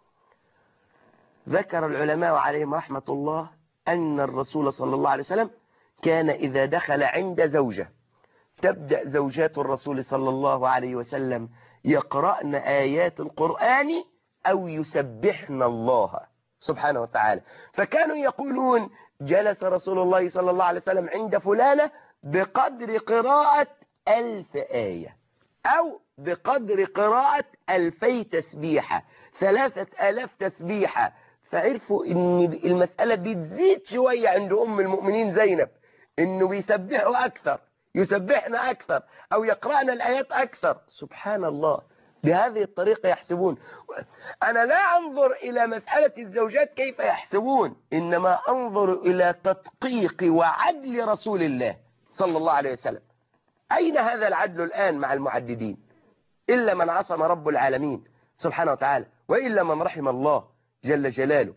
ذكر العلماء عليهم رحمة الله أن الرسول صلى الله عليه وسلم كان إذا دخل عند زوجة تبدأ زوجات الرسول صلى الله عليه وسلم يقرأن آيات القرآن أو يسبحن الله سبحانه وتعالى، فكانوا يقولون جلس رسول الله صلى الله عليه وسلم عند فلانة بقدر قراءة ألف آية أو بقدر قراءة ألفي تسبيحة، ثلاثة آلاف تسبيحة. فعرفوا ان المسألة دي تزيد شوية عند أم المؤمنين زينب، انه بيسبحوا أكثر يسبحنا أكثر أو يقرأنا الآيات أكثر. سبحان الله، بهذه الطريقة يحسبون. أنا لا أنظر إلى مسألة الزوجات كيف يحسبون، إنما أنظر إلى تدقيق وعدل رسول الله صلى الله عليه وسلم. أين هذا العدل الآن مع المعددين؟ إلا من عصم رب العالمين سبحانه وتعالى، وإلا من رحم الله جل جلاله.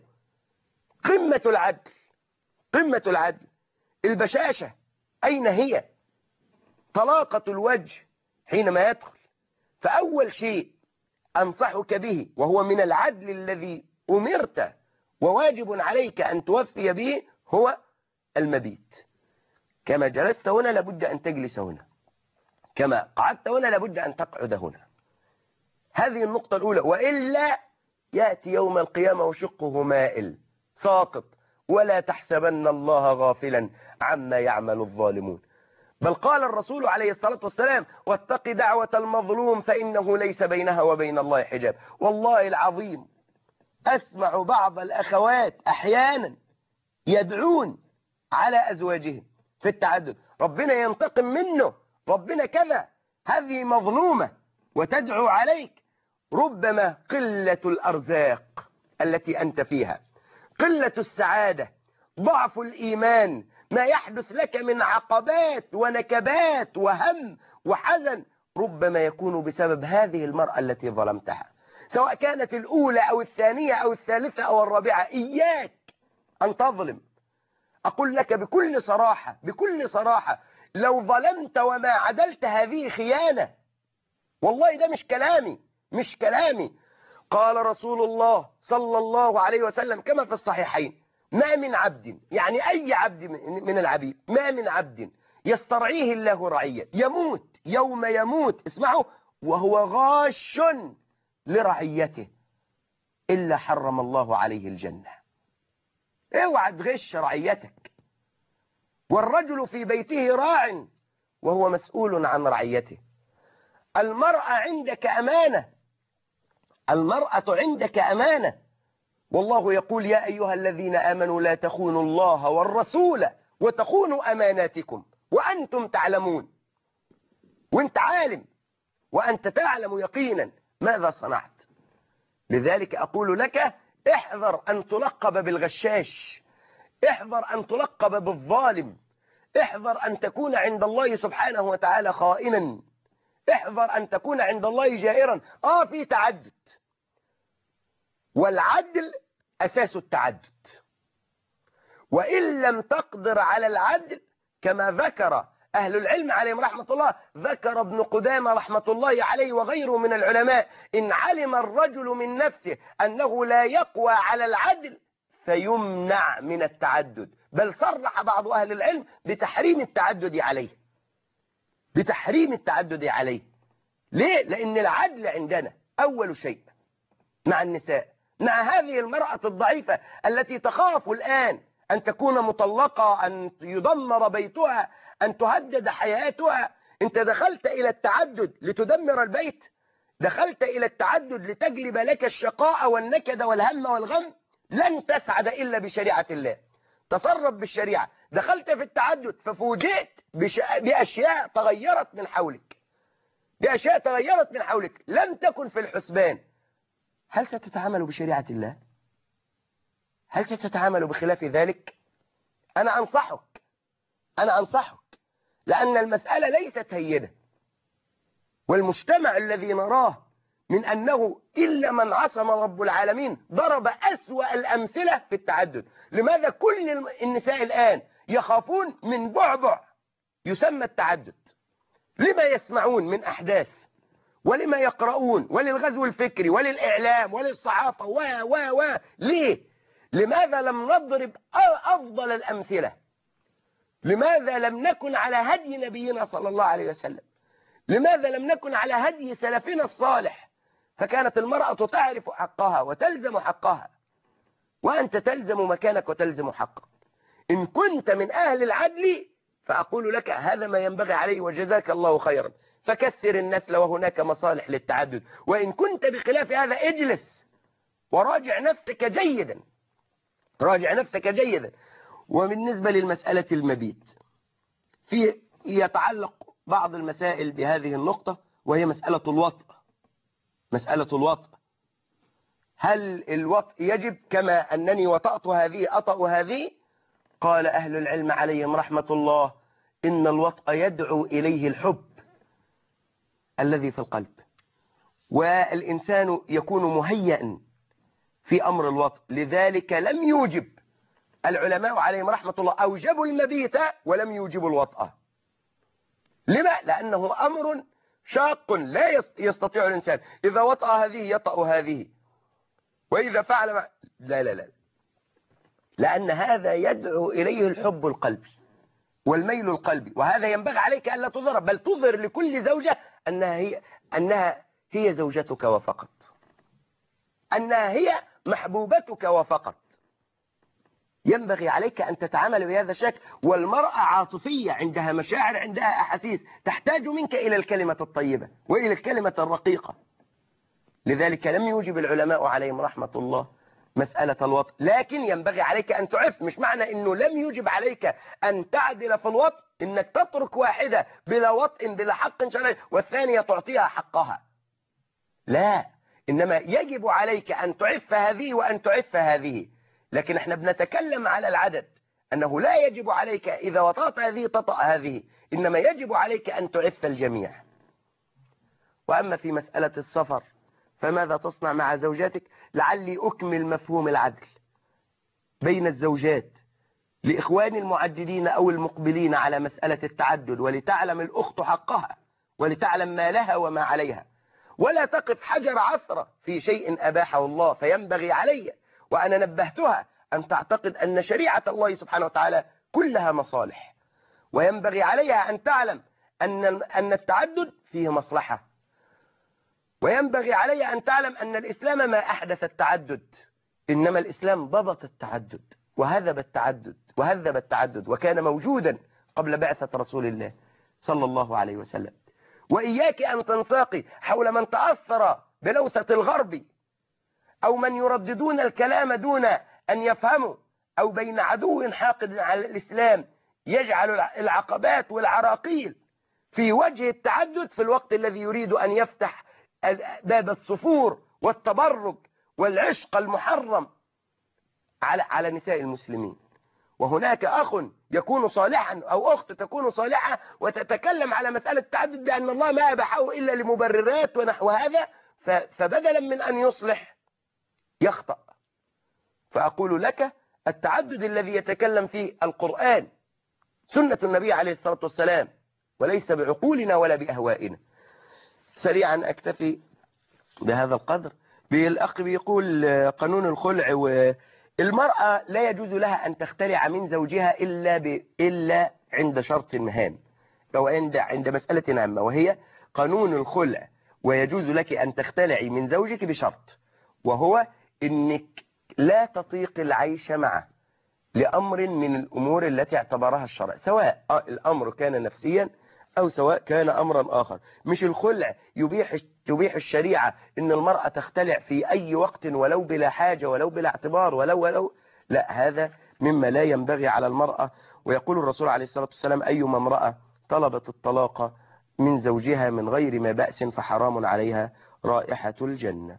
قمة العدل قمة العدل البشاشة أين هي؟ طلاقة الوجه حينما يدخل. فأول شيء أنصحك به وهو من العدل الذي أمرت وواجب عليك أن توفي به هو المبيت. كما جلست هنا لابد أن تجلس هنا، كما قعدت هنا لابد أن تقعد هنا. هذه النقطة الأولى، وإلا يأتي يوم القيامة وشقه مائل ساقط، ولا تحسبن الله غافلا عما يعمل الظالمون. بل قال الرسول عليه الصلاة والسلام واتق دعوة المظلوم فإنه ليس بينها وبين الله حجاب. والله العظيم أسمع بعض الأخوات أحيانا يدعون على أزواجهم في التعدد، ربنا ينتقم منه، ربنا كذا، هذه مظلومة وتدعو عليك. ربما قلة الأرزاق التي أنت فيها، قلة السعادة، ضعف الإيمان، ما يحدث لك من عقبات ونكبات وهم وحزن ربما يكون بسبب هذه المرأة التي ظلمتها، سواء كانت الأولى أو الثانية أو الثالثة أو الرابعة. إياك أن تظلم. أقول لك بكل صراحة بكل صراحة لو ظلمت وما عدلت هذه خيانة. والله ده مش كلامي مش كلامي قال رسول الله صلى الله عليه وسلم كما في الصحيحين: ما من عبد، يعني أي عبد من العبيد، ما من عبد يسترعيه الله رعية يموت يوم يموت، اسمعوا، وهو غاش لرعيته إلا حرم الله عليه الجنة. اوعى تغش رعيتك. والرجل في بيته راع وهو مسؤول عن رعيته. المرأة عندك أمانة، المرأة عندك أمانة. والله يقول: يا أيها الذين آمنوا لا تخونوا الله والرسول وتخونوا أماناتكم وأنتم تعلمون. وانت عالم وأنت تعلم يقينا ماذا صنعت. لذلك أقول لك: احذر أن تلقب بالغشاش، احذر أن تلقب بالظالم، احذر أن تكون عند الله سبحانه وتعالى خائنا، احذر أن تكون عند الله جائرا. آه في تعدد، والعدل أساس التعدد، وإن لم تقدر على العدل كما ذكر أهل العلم عليهم رحمة الله، ذكر ابن قدامة رحمة الله عليه وغيره من العلماء: إن علم الرجل من نفسه أنه لا يقوى على العدل فيمنع من التعدد. بل صرح بعض أهل العلم بتحريم التعدد عليه، بتحريم التعدد عليه. ليه؟ لأن العدل عندنا أول شيء مع النساء، مع هذه المرأة الضعيفة التي تخاف الآن أن تكون مطلقة، أن يدمر بيتها، أن تهدد حياتها. أنت دخلت إلى التعدد لتدمر البيت، دخلت إلى التعدد لتجلب لك الشقاء والنكد والهم والغم. لن تسعد إلا بشريعة الله. تصرف بالشريعة. دخلت في التعدد ففوجئت بش... بأشياء تغيرت من حولك، بأشياء تغيرت من حولك لم تكن في الحسبان. هل ستتعامل بشريعة الله؟ هل ستتعامل بخلاف ذلك؟ أنا أنصحك، أنا أنصحك، لأن المسألة ليست هينة. والمجتمع الذي نراه من أنه إلا من عصم رب العالمين ضرب أسوأ الأمثلة في التعدد. لماذا كل النساء الآن يخافون من بعبع يسمى التعدد؟ لما يسمعون من أحداث، ولما يقرؤون، وللغزو الفكري، وللإعلام، وللصحافة و و و ليه؟ لماذا لم نضرب أفضل الأمثلة؟ لماذا لم نكن على هدي نبينا صلى الله عليه وسلم؟ لماذا لم نكن على هدي سلفنا الصالح؟ فكانت المرأة تعرف حقها وتلزم حقها، وأنت تلزم مكانك وتلزم حقك. إن كنت من أهل العدل فأقول لك هذا ما ينبغي عليه وجزاك الله خيرا، فكثر النسل وهناك مصالح للتعدد. وإن كنت بخلاف هذا اجلس وراجع نفسك جيدا، راجع نفسك جيدا. وبالنسبة للمسألة المبيت، في يتعلق بعض المسائل بهذه النقطة، وهي مسألة الوطء. مسألة الوطء، هل الوطء يجب كما أنني وطأت هذه أطأ هذه؟ قال أهل العلم عليهم رحمة الله إن الوطء يدعو إليه الحب الذي في القلب، والإنسان يكون مهيئا في أمر الوطء. لذلك لم يوجب العلماء عليهم رحمة الله، أوجبوا المبيت ولم يوجبوا الوطأ. لما؟ لأنه أمر شاق لا يستطيع الإنسان، إذا وطأ هذه يطأ هذه، وإذا فعل ما... لا لا لا لأن هذا يدعو إليه الحب القلبي والميل القلبي، وهذا ينبغي عليك ألا تظهر، بل تظهر لكل زوجة أنها هي, أنها هي زوجتك وفقط، أنها هي محبوبتك وفقط. ينبغي عليك أن تتعامل بهذا الشكل. والمرأة عاطفية، عندها مشاعر، عندها أحاسيس، تحتاج منك إلى الكلمة الطيبة وإلى الكلمة الرقيقة. لذلك لم يوجب العلماء عليهم رحمة الله مسألة الوطء، لكن ينبغي عليك أن تعف. مش معنى أنه لم يوجب عليك أن تعدل في الوطء أنك تترك واحدة بلا وطء بلا حق شرعي والثانية تعطيها حقها، لا، إنما يجب عليك أن تعف هذه وأن تعف هذه. لكن احنا بنتكلم على العدد، أنه لا يجب عليك إذا وطأت هذه تطأ هذه، إنما يجب عليك أن تعف الجميع. وأما في مسألة السفر فماذا تصنع مع زوجاتك؟ لعلي أكمل مفهوم العدل بين الزوجات لإخواني المعددين أو المقبلين على مسألة التعدد، ولتعلم الأخت حقها ولتعلم ما لها وما عليها، ولا تقف حجر عثرة في شيء أباحه الله. فينبغي علي وأنا نبهتها أن تعتقد أن شريعة الله سبحانه وتعالى كلها مصالح، وينبغي عليها أن تعلم أن أن التعدد فيه مصلحة، وينبغي عليها أن تعلم أن الإسلام ما أحدث التعدد، إنما الإسلام ضبط التعدد وهذب التعدد وهذب التعدد، وكان موجودا قبل بعثة رسول الله صلى الله عليه وسلم. وإياك أن تنساقي حول من تأثر بلوثة الغرب، أو من يرددون الكلام دون أن يفهموا، أو بين عدو حاقد على الإسلام يجعل العقبات والعراقيل في وجه التعدد في الوقت الذي يريد أن يفتح باب الصفور والتبرج والعشق المحرم على على نساء المسلمين. وهناك أخ يكون صالحا أو أخت تكون صالحة وتتكلم على مسألة التعدد بأن الله ما أباحه إلا لمبررات ونحو هذا، فبدلا من أن يصلح يخطأ. فأقول لك التعدد الذي يتكلم فيه القرآن سنة النبي عليه الصلاة والسلام، وليس بعقولنا ولا بأهوائنا. سريعا أكتفي بهذا القدر. بالأخ بيقول قانون الخلع، والمرأة لا يجوز لها أن تختلع من زوجها إلا ب... إلا عند شرط هام، أو عند عند مسألة عامة، وهي قانون الخلع. ويجوز لك أن تختلعي من زوجك بشرط، وهو إنك لا تطيق العيش معه لأمر من الأمور التي اعتبرها الشرع، سواء الأمر كان نفسيا أو سواء كان أمرا آخر. مش الخلع يبيح تبيح الشريعة إن المرأة تختلع في أي وقت ولو بلا حاجة ولو بلا اعتبار ولو ولو لا، هذا مما لا ينبغي على المرأة. ويقول الرسول عليه الصلاة والسلام: أيما امرأة طلبت الطلاق من زوجها من غير ما بأس فحرام عليها رائحة الجنة.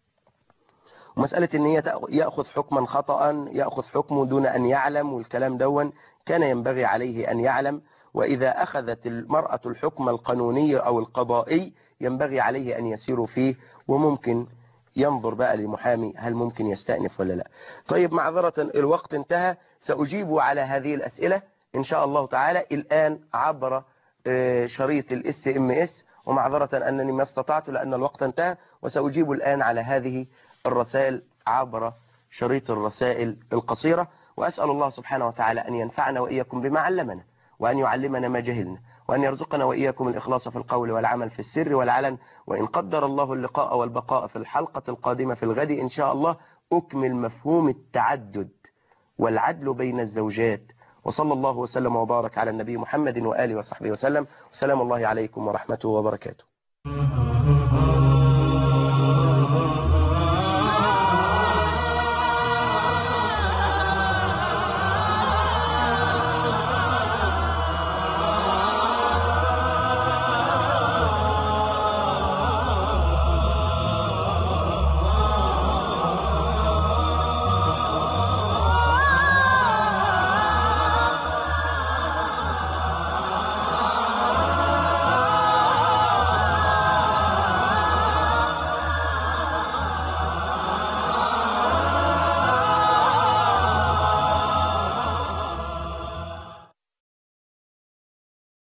ومسألة إن هي يأخذ حكما خطأ، يأخذ حكمه دون أن يعلم، والكلام دون كان ينبغي عليه أن يعلم. وإذا أخذت المرأة الحكم القانوني أو القضائي ينبغي عليه أن يسير فيه، وممكن ينظر بقى لمحامي هل ممكن يستأنف ولا لا. طيب، معذرة الوقت انتهى، سأجيب على هذه الأسئلة إن شاء الله تعالى الآن عبر شريط الاس ام اس، ومعذرة أنني ما استطعت لأن الوقت انتهى، وسأجيب الآن على هذه الرسائل عبر شريط الرسائل القصيرة. وأسأل الله سبحانه وتعالى أن ينفعنا وإياكم بما علمنا، وأن يعلمنا ما جهلنا، وأن يرزقنا وإياكم الإخلاص في القول والعمل في السر والعلن. وإن قدر الله اللقاء والبقاء في الحلقة القادمة في الغد إن شاء الله أكمل مفهوم التعدد والعدل بين الزوجات. وصلى الله وسلم وبارك على النبي محمد وآله وصحبه وسلم، وسلام الله عليكم ورحمته وبركاته.